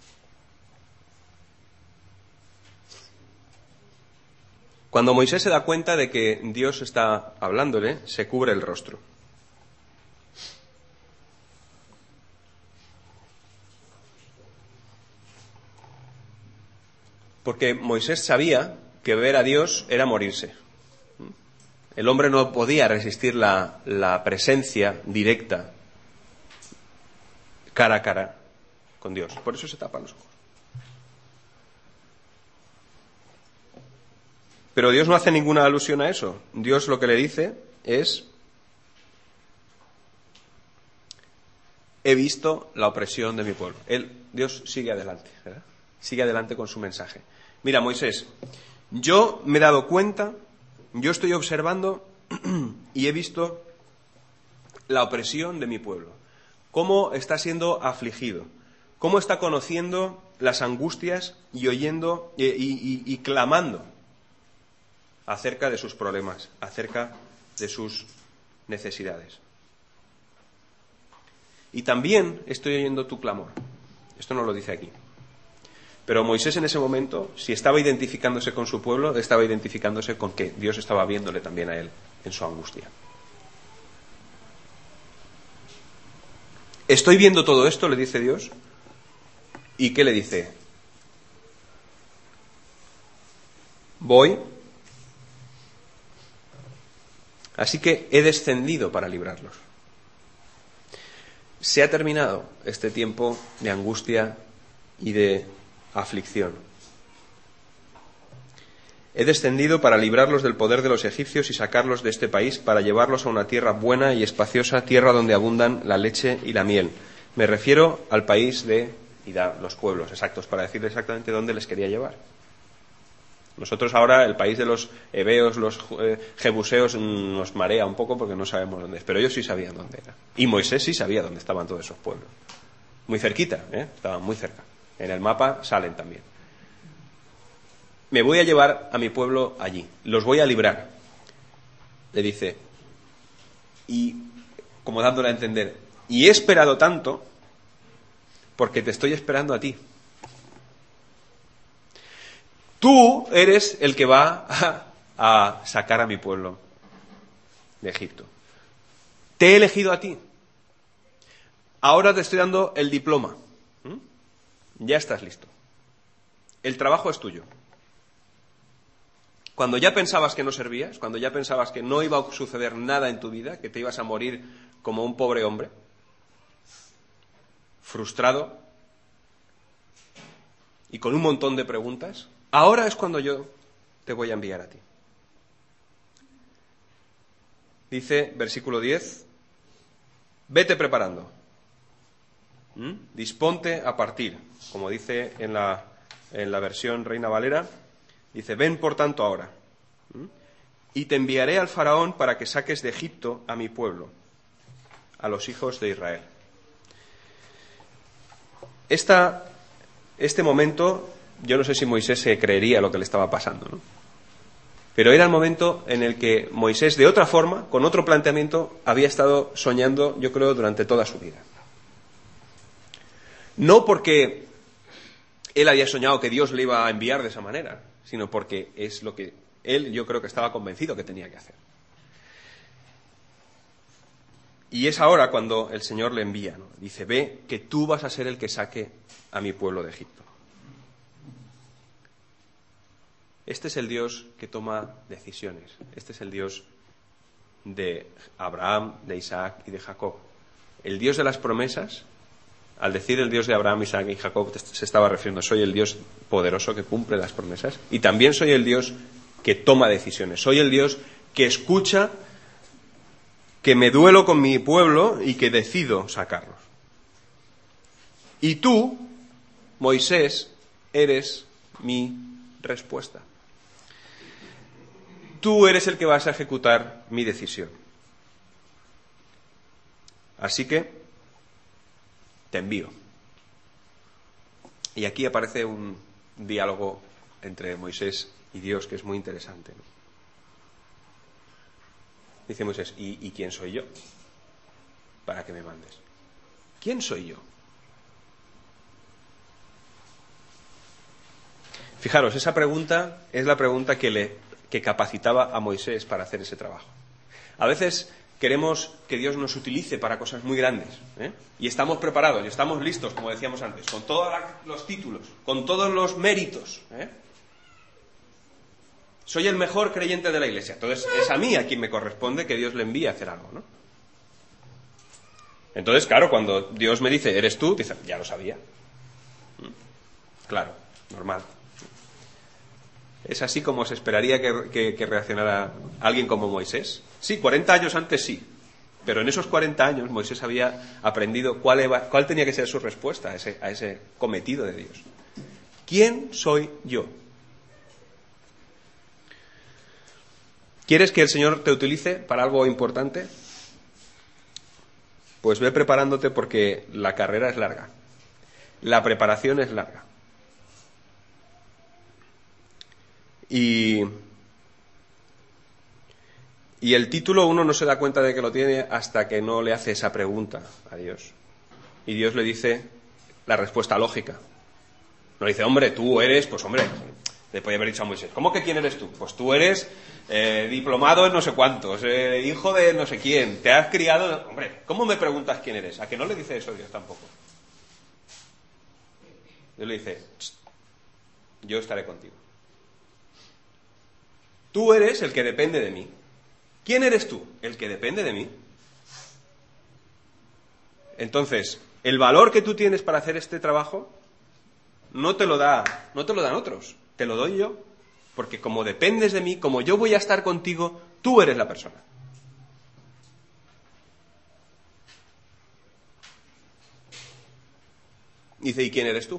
Cuando Moisés se da cuenta de que Dios está hablándole, se cubre el rostro. Porque Moisés sabía que ver a Dios era morirse. El hombre no podía resistir la, la presencia directa, cara a cara, con Dios. Por eso se tapan los ojos. Pero Dios no hace ninguna alusión a eso. Dios lo que le dice es: he visto la opresión de mi pueblo. Él, Dios sigue adelante, ¿verdad? Sigue adelante con su mensaje. Mira, Moisés, yo me he dado cuenta, yo estoy observando y he visto la opresión de mi pueblo. Cómo está siendo afligido, cómo está conociendo las angustias y oyendo y, y, y, y clamando acerca de sus problemas, acerca de sus necesidades. Y también estoy oyendo tu clamor. Esto no lo dice aquí. Pero Moisés en ese momento, si estaba identificándose con su pueblo, estaba identificándose con que Dios estaba viéndole también a él en su angustia. Estoy viendo todo esto, le dice Dios. ¿Y qué le dice? Voy. Así que he descendido para librarlos. Se ha terminado este tiempo de angustia y de aflicción. He descendido para librarlos del poder de los egipcios y sacarlos de este país, para llevarlos a una tierra buena y espaciosa, tierra donde abundan la leche y la miel. Me refiero al país de, y da los pueblos exactos para decirle exactamente dónde les quería llevar. Nosotros ahora, el país de los heveos, los eh, jebuseos, nos marea un poco porque no sabemos dónde es, pero ellos sí sabían dónde era. Y Moisés sí sabía dónde estaban todos esos pueblos. Muy cerquita, ¿eh? Estaban muy cerca. En el mapa salen también. Me voy a llevar a mi pueblo allí, los voy a librar. Le dice, y como dándole a entender, y he esperado tanto porque te estoy esperando a ti. Tú eres el que va a, a sacar a mi pueblo de Egipto. Te he elegido a ti. Ahora te estoy dando el diploma. ¿Mm? Ya estás listo. El trabajo es tuyo. Cuando ya pensabas que no servías, cuando ya pensabas que no iba a suceder nada en tu vida, que te ibas a morir como un pobre hombre, frustrado y con un montón de preguntas, ahora es cuando yo te voy a enviar a ti. Dice, versículo diez, vete preparando, ¿Mm? disponte a partir, como dice en la, en la versión Reina Valera, dice, ven por tanto ahora, ¿Mm? y te enviaré al faraón para que saques de Egipto a mi pueblo, a los hijos de Israel. Esta, este momento, yo no sé si Moisés se creería lo que le estaba pasando, ¿no? Pero era el momento en el que Moisés, de otra forma, con otro planteamiento, había estado soñando, yo creo, durante toda su vida. No porque él había soñado que Dios le iba a enviar de esa manera, sino porque es lo que él, yo creo que estaba convencido que tenía que hacer. Y es ahora cuando el Señor le envía, ¿no? Dice, ve que tú vas a ser el que saque a mi pueblo de Egipto. Este es el Dios que toma decisiones. Este es el Dios de Abraham, de Isaac y de Jacob. El Dios de las promesas, al decir el Dios de Abraham, Isaac y Jacob, se estaba refiriendo, soy el Dios poderoso que cumple las promesas, y también soy el Dios que toma decisiones. Soy el Dios que escucha, que me duelo con mi pueblo y que decido sacarlos. Y tú, Moisés, eres mi respuesta. Tú eres el que vas a ejecutar mi decisión. Así que te envío. Y aquí aparece un diálogo entre Moisés y Dios que es muy interesante, ¿no? Dice Moisés, ¿y, ¿y quién soy yo para que me mandes? ¿Quién soy yo? Fijaros, esa pregunta es la pregunta que le que capacitaba a Moisés para hacer ese trabajo. A veces queremos que Dios nos utilice para cosas muy grandes, ¿eh? Y estamos preparados y estamos listos, como decíamos antes, con todos los títulos, con todos los méritos, ¿eh? Soy el mejor creyente de la Iglesia. Entonces es a mí a quien me corresponde que Dios le envíe a hacer algo, ¿no? Entonces, claro, cuando Dios me dice, eres tú, dice, ya lo sabía. ¿Mm? Claro, normal. ¿Es así como se esperaría que, que, que reaccionara alguien como Moisés? Sí, cuarenta años antes sí. Pero en esos cuarenta años Moisés había aprendido cuál, eva, cuál tenía que ser su respuesta a ese, a ese cometido de Dios. ¿Quién soy yo? ¿Quieres que el Señor te utilice para algo importante? Pues ve preparándote porque la carrera es larga. La preparación es larga. Y, Y el título uno no se da cuenta de que lo tiene hasta que no le hace esa pregunta a Dios. Y Dios le dice la respuesta lógica. No le dice, hombre, tú eres, pues hombre, le podía haber dicho a Moisés, ¿cómo que quién eres tú? Pues tú eres eh, diplomado en no sé cuántos, eh, hijo de no sé quién, te has criado... Hombre, ¿cómo me preguntas quién eres? ¿A que no le dice eso Dios tampoco? Dios le dice, yo estaré contigo. Tú eres el que depende de mí. ¿Quién eres tú? El que depende de mí. Entonces, el valor que tú tienes para hacer este trabajo no te lo da, no te lo dan otros, te lo doy yo, porque como dependes de mí, como yo voy a estar contigo, tú eres la persona. Dice, ¿y quién eres tú?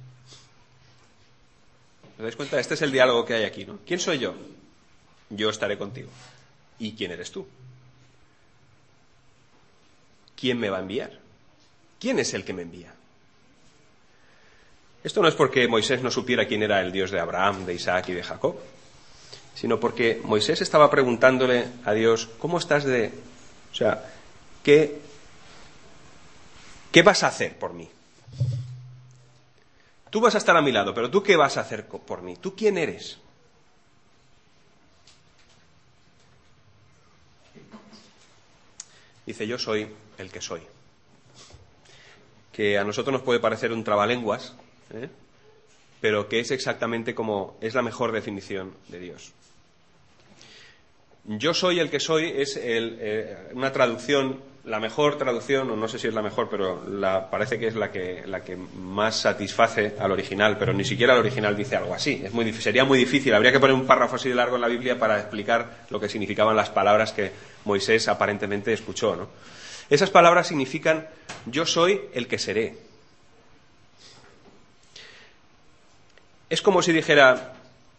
¿Os dais cuenta? Este es el diálogo que hay aquí, ¿no? ¿Quién soy yo? Yo estaré contigo. ¿Y quién eres tú? ¿Quién me va a enviar? ¿Quién es el que me envía? Esto no es porque Moisés no supiera quién era el Dios de Abraham, de Isaac y de Jacob, sino porque Moisés estaba preguntándole a Dios, ¿cómo estás de...? O sea, ¿qué, qué vas a hacer por mí? Tú vas a estar a mi lado, pero ¿tú qué vas a hacer por mí? ¿Tú quién eres? Dice, yo soy el que soy. Que a nosotros nos puede parecer un trabalenguas, ¿eh? Pero que es exactamente como es la mejor definición de Dios. Yo soy el que soy es el, eh, una traducción, la mejor traducción, o no sé si es la mejor, pero la, parece que es la que, la que más satisface al original, pero ni siquiera el original dice algo así. Es muy difícil, sería muy difícil, habría que poner un párrafo así de largo en la Biblia para explicar lo que significaban las palabras que Moisés aparentemente escuchó, ¿no? Esas palabras significan, yo soy el que seré. Es como si dijera,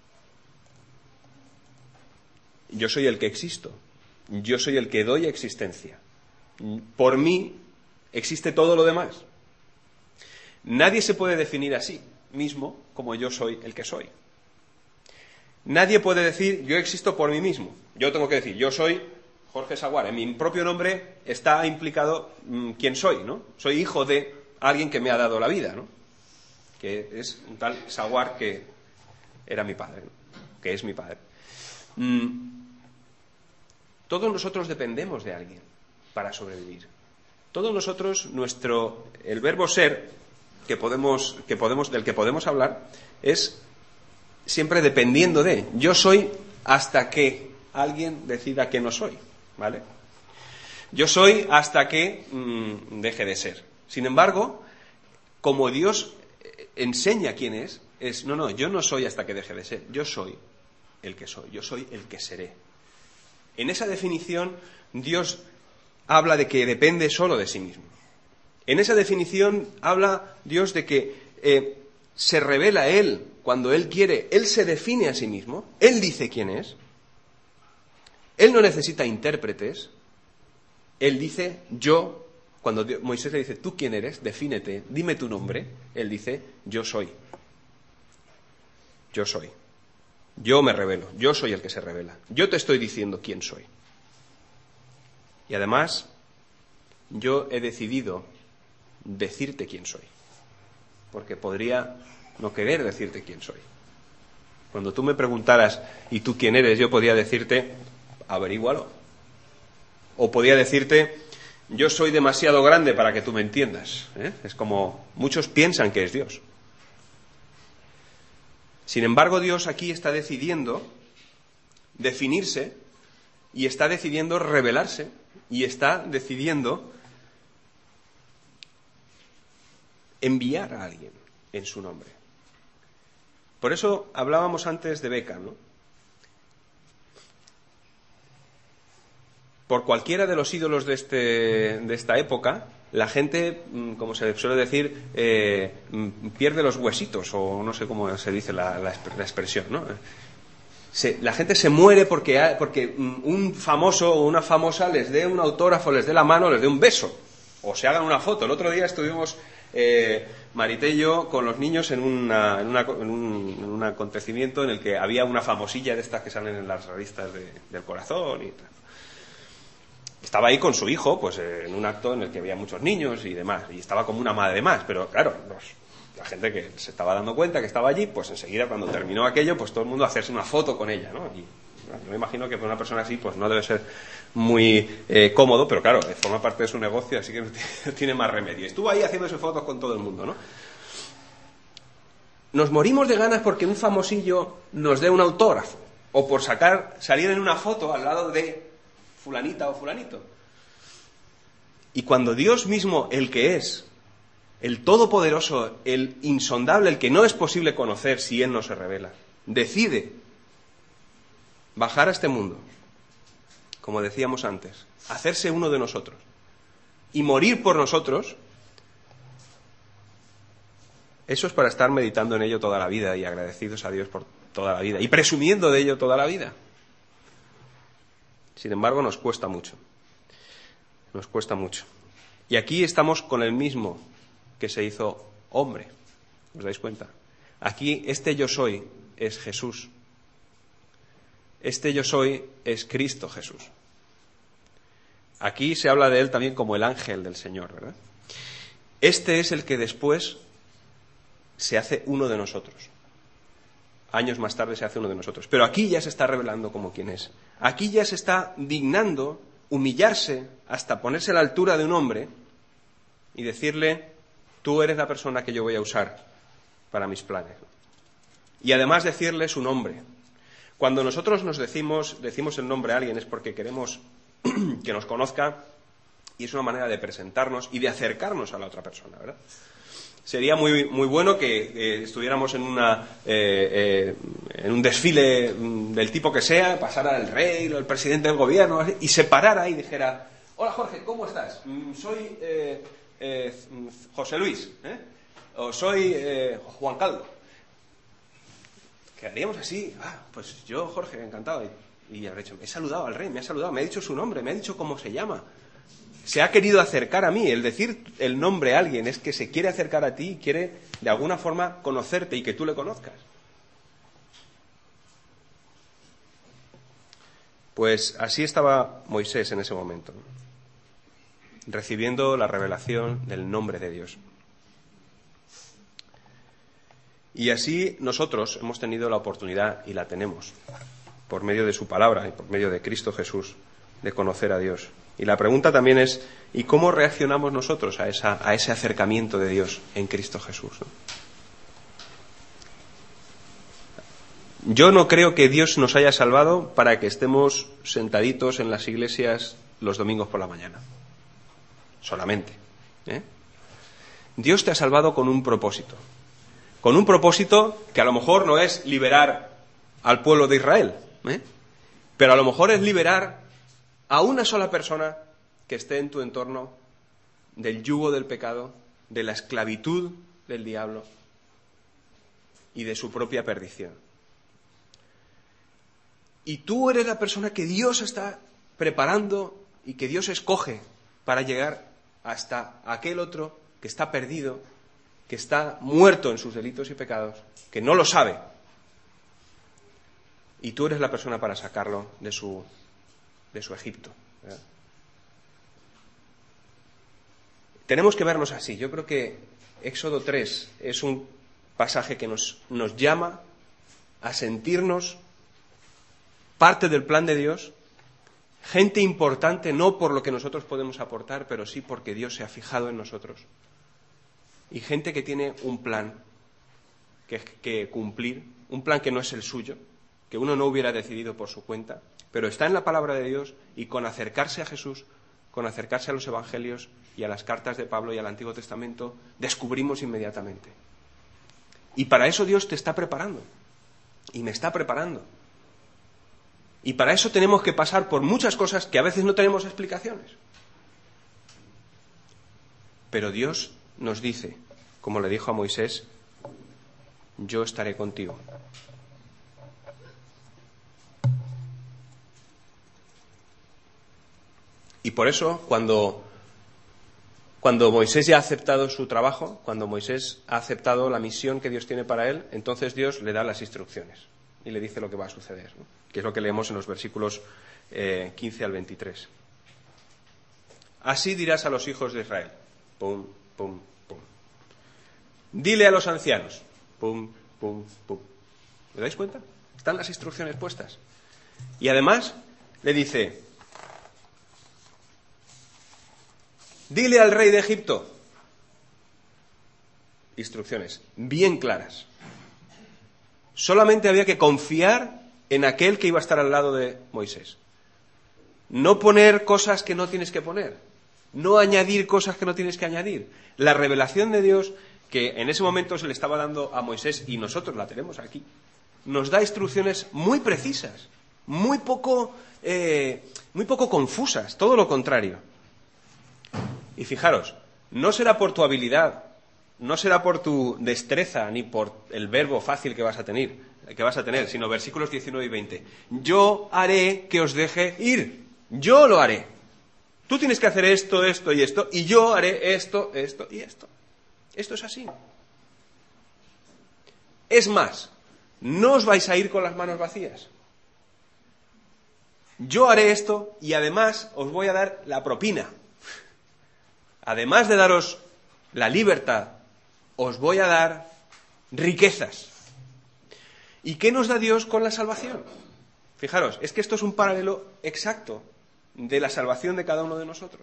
yo soy el que existo, yo soy el que doy existencia. Por mí existe todo lo demás. Nadie se puede definir a sí mismo como yo soy el que soy. Nadie puede decir, yo existo por mí mismo. Yo tengo que decir, yo soy Jorge Saguar. En mi propio nombre está implicado mmm, quién soy, ¿no? Soy hijo de alguien que me ha dado la vida, ¿no? Que es un tal Saguar que era mi padre, ¿no? Que es mi padre. Mm. Todos nosotros dependemos de alguien para sobrevivir. Todos nosotros, nuestro, el verbo ser que podemos, que podemos, del que podemos hablar es siempre dependiendo de. Yo soy hasta que alguien decida que no soy, ¿vale? Yo soy hasta que mmm, deje de ser. Sin embargo, como Dios enseña quién es, es, no, no, yo no soy hasta que deje de ser. Yo soy el que soy. Yo soy el que seré. En esa definición, Dios habla de que depende solo de sí mismo. En esa definición habla Dios de que eh, se revela Él cuando Él quiere. Él se define a sí mismo. Él dice quién es. Él no necesita intérpretes. Él dice, yo, cuando Dios, Moisés le dice, ¿tú quién eres? Defínete, dime tu nombre. Él dice, yo soy. Yo soy. Yo me revelo, yo soy el que se revela. Yo te estoy diciendo quién soy. Y además, yo he decidido decirte quién soy. Porque podría no querer decirte quién soy. Cuando tú me preguntaras, ¿y tú quién eres? Yo podía decirte, averígualo. O podía decirte, yo soy demasiado grande para que tú me entiendas. ¿Eh? Es como, muchos piensan que es Dios. Sin embargo, Dios aquí está decidiendo definirse y está decidiendo revelarse y está decidiendo enviar a alguien en su nombre. Por eso hablábamos antes de Beca, ¿no? Por cualquiera de los ídolos de, este, de esta época, la gente, como se suele decir, eh, pierde los huesitos, o no sé cómo se dice la, la, la expresión, ¿no? Se, la gente se muere porque, porque un famoso o una famosa les dé un autógrafo, les dé la mano, les dé un beso, o se hagan una foto. El otro día estuvimos, eh, Marité y yo, con los niños en, una, en, una, en, un, en un acontecimiento en el que había una famosilla de estas que salen en las revistas de, del corazón y tal. estaba ahí con su hijo, pues eh, en un acto en el que había muchos niños y demás, y estaba como una madre más, pero claro, los, la gente que se estaba dando cuenta que estaba allí, pues enseguida cuando terminó aquello, pues todo el mundo a hacerse una foto con ella, ¿no? Y bueno, yo me imagino que para una persona así, pues no debe ser muy eh, cómodo, pero claro, forma parte de su negocio, así que no tiene, no tiene más remedio. Estuvo ahí haciéndose fotos con todo el mundo, ¿no? Nos morimos de ganas porque un famosillo nos dé un autógrafo, o por sacar, salir en una foto al lado de fulanita o fulanito. Y cuando Dios mismo, el que es, el todopoderoso, el insondable, el que no es posible conocer si Él no se revela, decide bajar a este mundo, como decíamos antes, hacerse uno de nosotros y morir por nosotros, eso es para estar meditando en ello toda la vida y agradecidos a Dios por toda la vida y presumiendo de ello toda la vida. Sin embargo, nos cuesta mucho. Nos cuesta mucho. Y aquí estamos con el mismo que se hizo hombre. ¿Os dais cuenta? Aquí este yo soy es Jesús. Este yo soy es Cristo Jesús. Aquí se habla de él también como el ángel del Señor, ¿verdad? Este es el que después se hace uno de nosotros. Años más tarde se hace uno de nosotros. Pero aquí ya se está revelando como quien es. Aquí ya se está dignando humillarse hasta ponerse a la altura de un hombre y decirle, tú eres la persona que yo voy a usar para mis planes. Y además decirle su nombre. Cuando nosotros nos decimos, decimos el nombre a alguien es porque queremos que nos conozca y es una manera de presentarnos y de acercarnos a la otra persona, ¿verdad? Sería muy, muy bueno que eh, estuviéramos en, una, eh, eh, en un desfile del tipo que sea, pasara el rey o el presidente del gobierno y se parara y dijera, hola Jorge, ¿cómo estás? Soy eh, eh, José Luis, ¿eh? o soy eh, Juan Caldo. Quedaríamos así, ah, pues yo Jorge, encantado. Y, y habré dicho, he saludado al rey, me ha saludado, me ha dicho su nombre, me ha dicho cómo se llama. Se ha querido acercar a mí. El decir el nombre a alguien es que se quiere acercar a ti y quiere, de alguna forma, conocerte y que tú le conozcas. Pues así estaba Moisés en ese momento, recibiendo la revelación del nombre de Dios. Y así nosotros hemos tenido la oportunidad, y la tenemos, por medio de su palabra y por medio de Cristo Jesús, de conocer a Dios. Y la pregunta también es, ¿y cómo reaccionamos nosotros a, esa, a ese acercamiento de Dios en Cristo Jesús, ¿no? Yo no creo que Dios nos haya salvado para que estemos sentaditos en las iglesias los domingos por la mañana. Solamente. ¿eh? Dios te ha salvado con un propósito. Con un propósito que a lo mejor no es liberar al pueblo de Israel, ¿eh? pero a lo mejor es liberar a una sola persona que esté en tu entorno del yugo del pecado, de la esclavitud del diablo y de su propia perdición. Y tú eres la persona que Dios está preparando y que Dios escoge para llegar hasta aquel otro que está perdido, que está muerto en sus delitos y pecados, que no lo sabe. Y tú eres la persona para sacarlo de su de su Egipto. ¿verdad? Tenemos que vernos así. Yo creo que Éxodo tres es un pasaje que nos, nos llama a sentirnos parte del plan de Dios, gente importante no por lo que nosotros podemos aportar, pero sí porque Dios se ha fijado en nosotros. Y gente que tiene un plan que, que cumplir, un plan que no es el suyo, que uno no hubiera decidido por su cuenta, pero está en la palabra de Dios y con acercarse a Jesús, con acercarse a los evangelios y a las cartas de Pablo y al Antiguo Testamento, descubrimos inmediatamente. Y para eso Dios te está preparando. Y me está preparando. Y para eso tenemos que pasar por muchas cosas que a veces no tenemos explicaciones. Pero Dios nos dice, como le dijo a Moisés, yo estaré contigo. Y por eso, cuando, cuando Moisés ya ha aceptado su trabajo, cuando Moisés ha aceptado la misión que Dios tiene para él, entonces Dios le da las instrucciones y le dice lo que va a suceder, ¿no? Que es lo que leemos en los versículos eh, quince al veintitrés. así dirás a los hijos de Israel. Pum, pum, pum. Dile a los ancianos. Pum, pum, pum. ¿Me dais cuenta? Están las instrucciones puestas. Y además le dice, dile al rey de Egipto. Instrucciones bien claras. Solamente había que confiar en aquel que iba a estar al lado de Moisés. No poner cosas que no tienes que poner. No añadir cosas que no tienes que añadir. La revelación de Dios, que en ese momento se le estaba dando a Moisés, y nosotros la tenemos aquí, nos da instrucciones muy precisas, muy poco, eh, muy poco confusas, todo lo contrario. Y fijaros, no será por tu habilidad, no será por tu destreza, ni por el verbo fácil que vas a tener, que vas a tener, sino versículos diecinueve y veinte. Yo haré que os deje ir. Yo lo haré. Tú tienes que hacer esto, esto y esto, y yo haré esto, esto y esto. Esto es así. Es más, no os vais a ir con las manos vacías. Yo haré esto y además os voy a dar la propina. Además de daros la libertad, os voy a dar riquezas. ¿Y qué nos da Dios con la salvación? Fijaros, es que esto es un paralelo exacto de la salvación de cada uno de nosotros.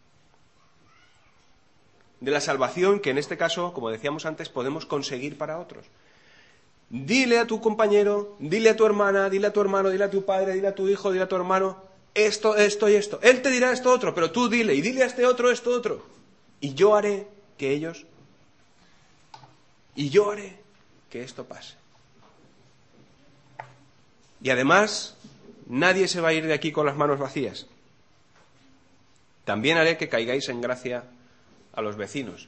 De la salvación que en este caso, como decíamos antes, podemos conseguir para otros. Dile a tu compañero, dile a tu hermana, dile a tu hermano, dile a tu padre, dile a tu hijo, dile a tu hermano, esto, esto y esto. Él te dirá esto otro, pero tú dile, y dile a este otro esto otro. Y yo haré que ellos, y yo haré que esto pase. Y además, nadie se va a ir de aquí con las manos vacías. También haré que caigáis en gracia a los vecinos.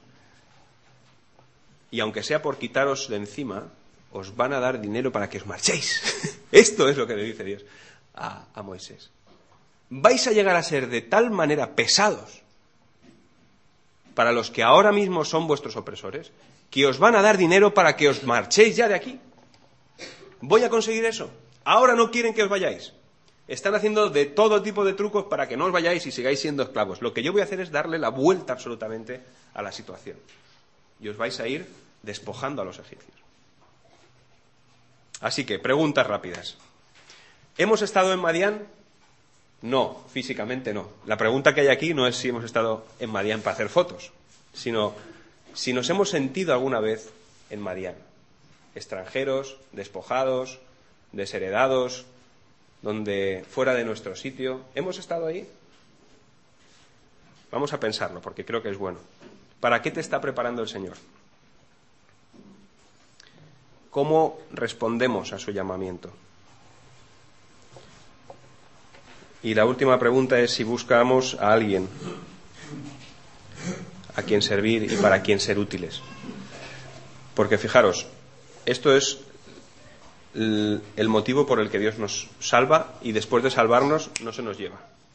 Y aunque sea por quitaros de encima, os van a dar dinero para que os marchéis. Esto es lo que le dice Dios a, a Moisés. Vais a llegar a ser de tal manera pesados para los que ahora mismo son vuestros opresores, que os van a dar dinero para que os marchéis ya de aquí. Voy a conseguir eso. Ahora no quieren que os vayáis. Están haciendo de todo tipo de trucos para que no os vayáis y sigáis siendo esclavos. Lo que yo voy a hacer es darle la vuelta absolutamente a la situación. Y os vais a ir despojando a los egipcios. Así que, preguntas rápidas. ¿Hemos estado en Madián? No, físicamente no. La pregunta que hay aquí no es si hemos estado en Madián para hacer fotos, sino si nos hemos sentido alguna vez en Madián. Extranjeros, despojados, desheredados, donde fuera de nuestro sitio. ¿Hemos estado ahí? Vamos a pensarlo, porque creo que es bueno. ¿Para qué te está preparando el Señor? ¿Cómo respondemos a su llamamiento? Y la última pregunta es si buscamos a alguien a quien servir y para quien ser útiles. Porque fijaros, esto es el motivo por el que Dios nos salva y después de salvarnos no se nos lleva.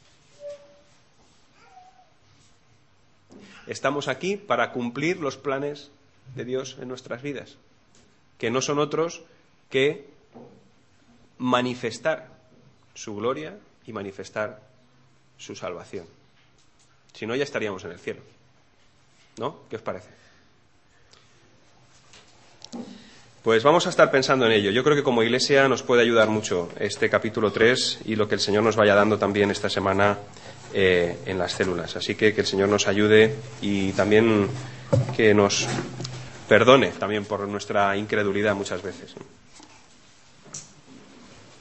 Estamos aquí para cumplir los planes de Dios en nuestras vidas, que no son otros que manifestar su gloria y manifestar su salvación. Si no, ya estaríamos en el cielo. ¿No? ¿Qué os parece? Pues vamos a estar pensando en ello. Yo creo que como Iglesia nos puede ayudar mucho este capítulo tres y lo que el Señor nos vaya dando también esta semana eh, en las células. Así que que el Señor nos ayude y también que nos perdone también por nuestra incredulidad muchas veces.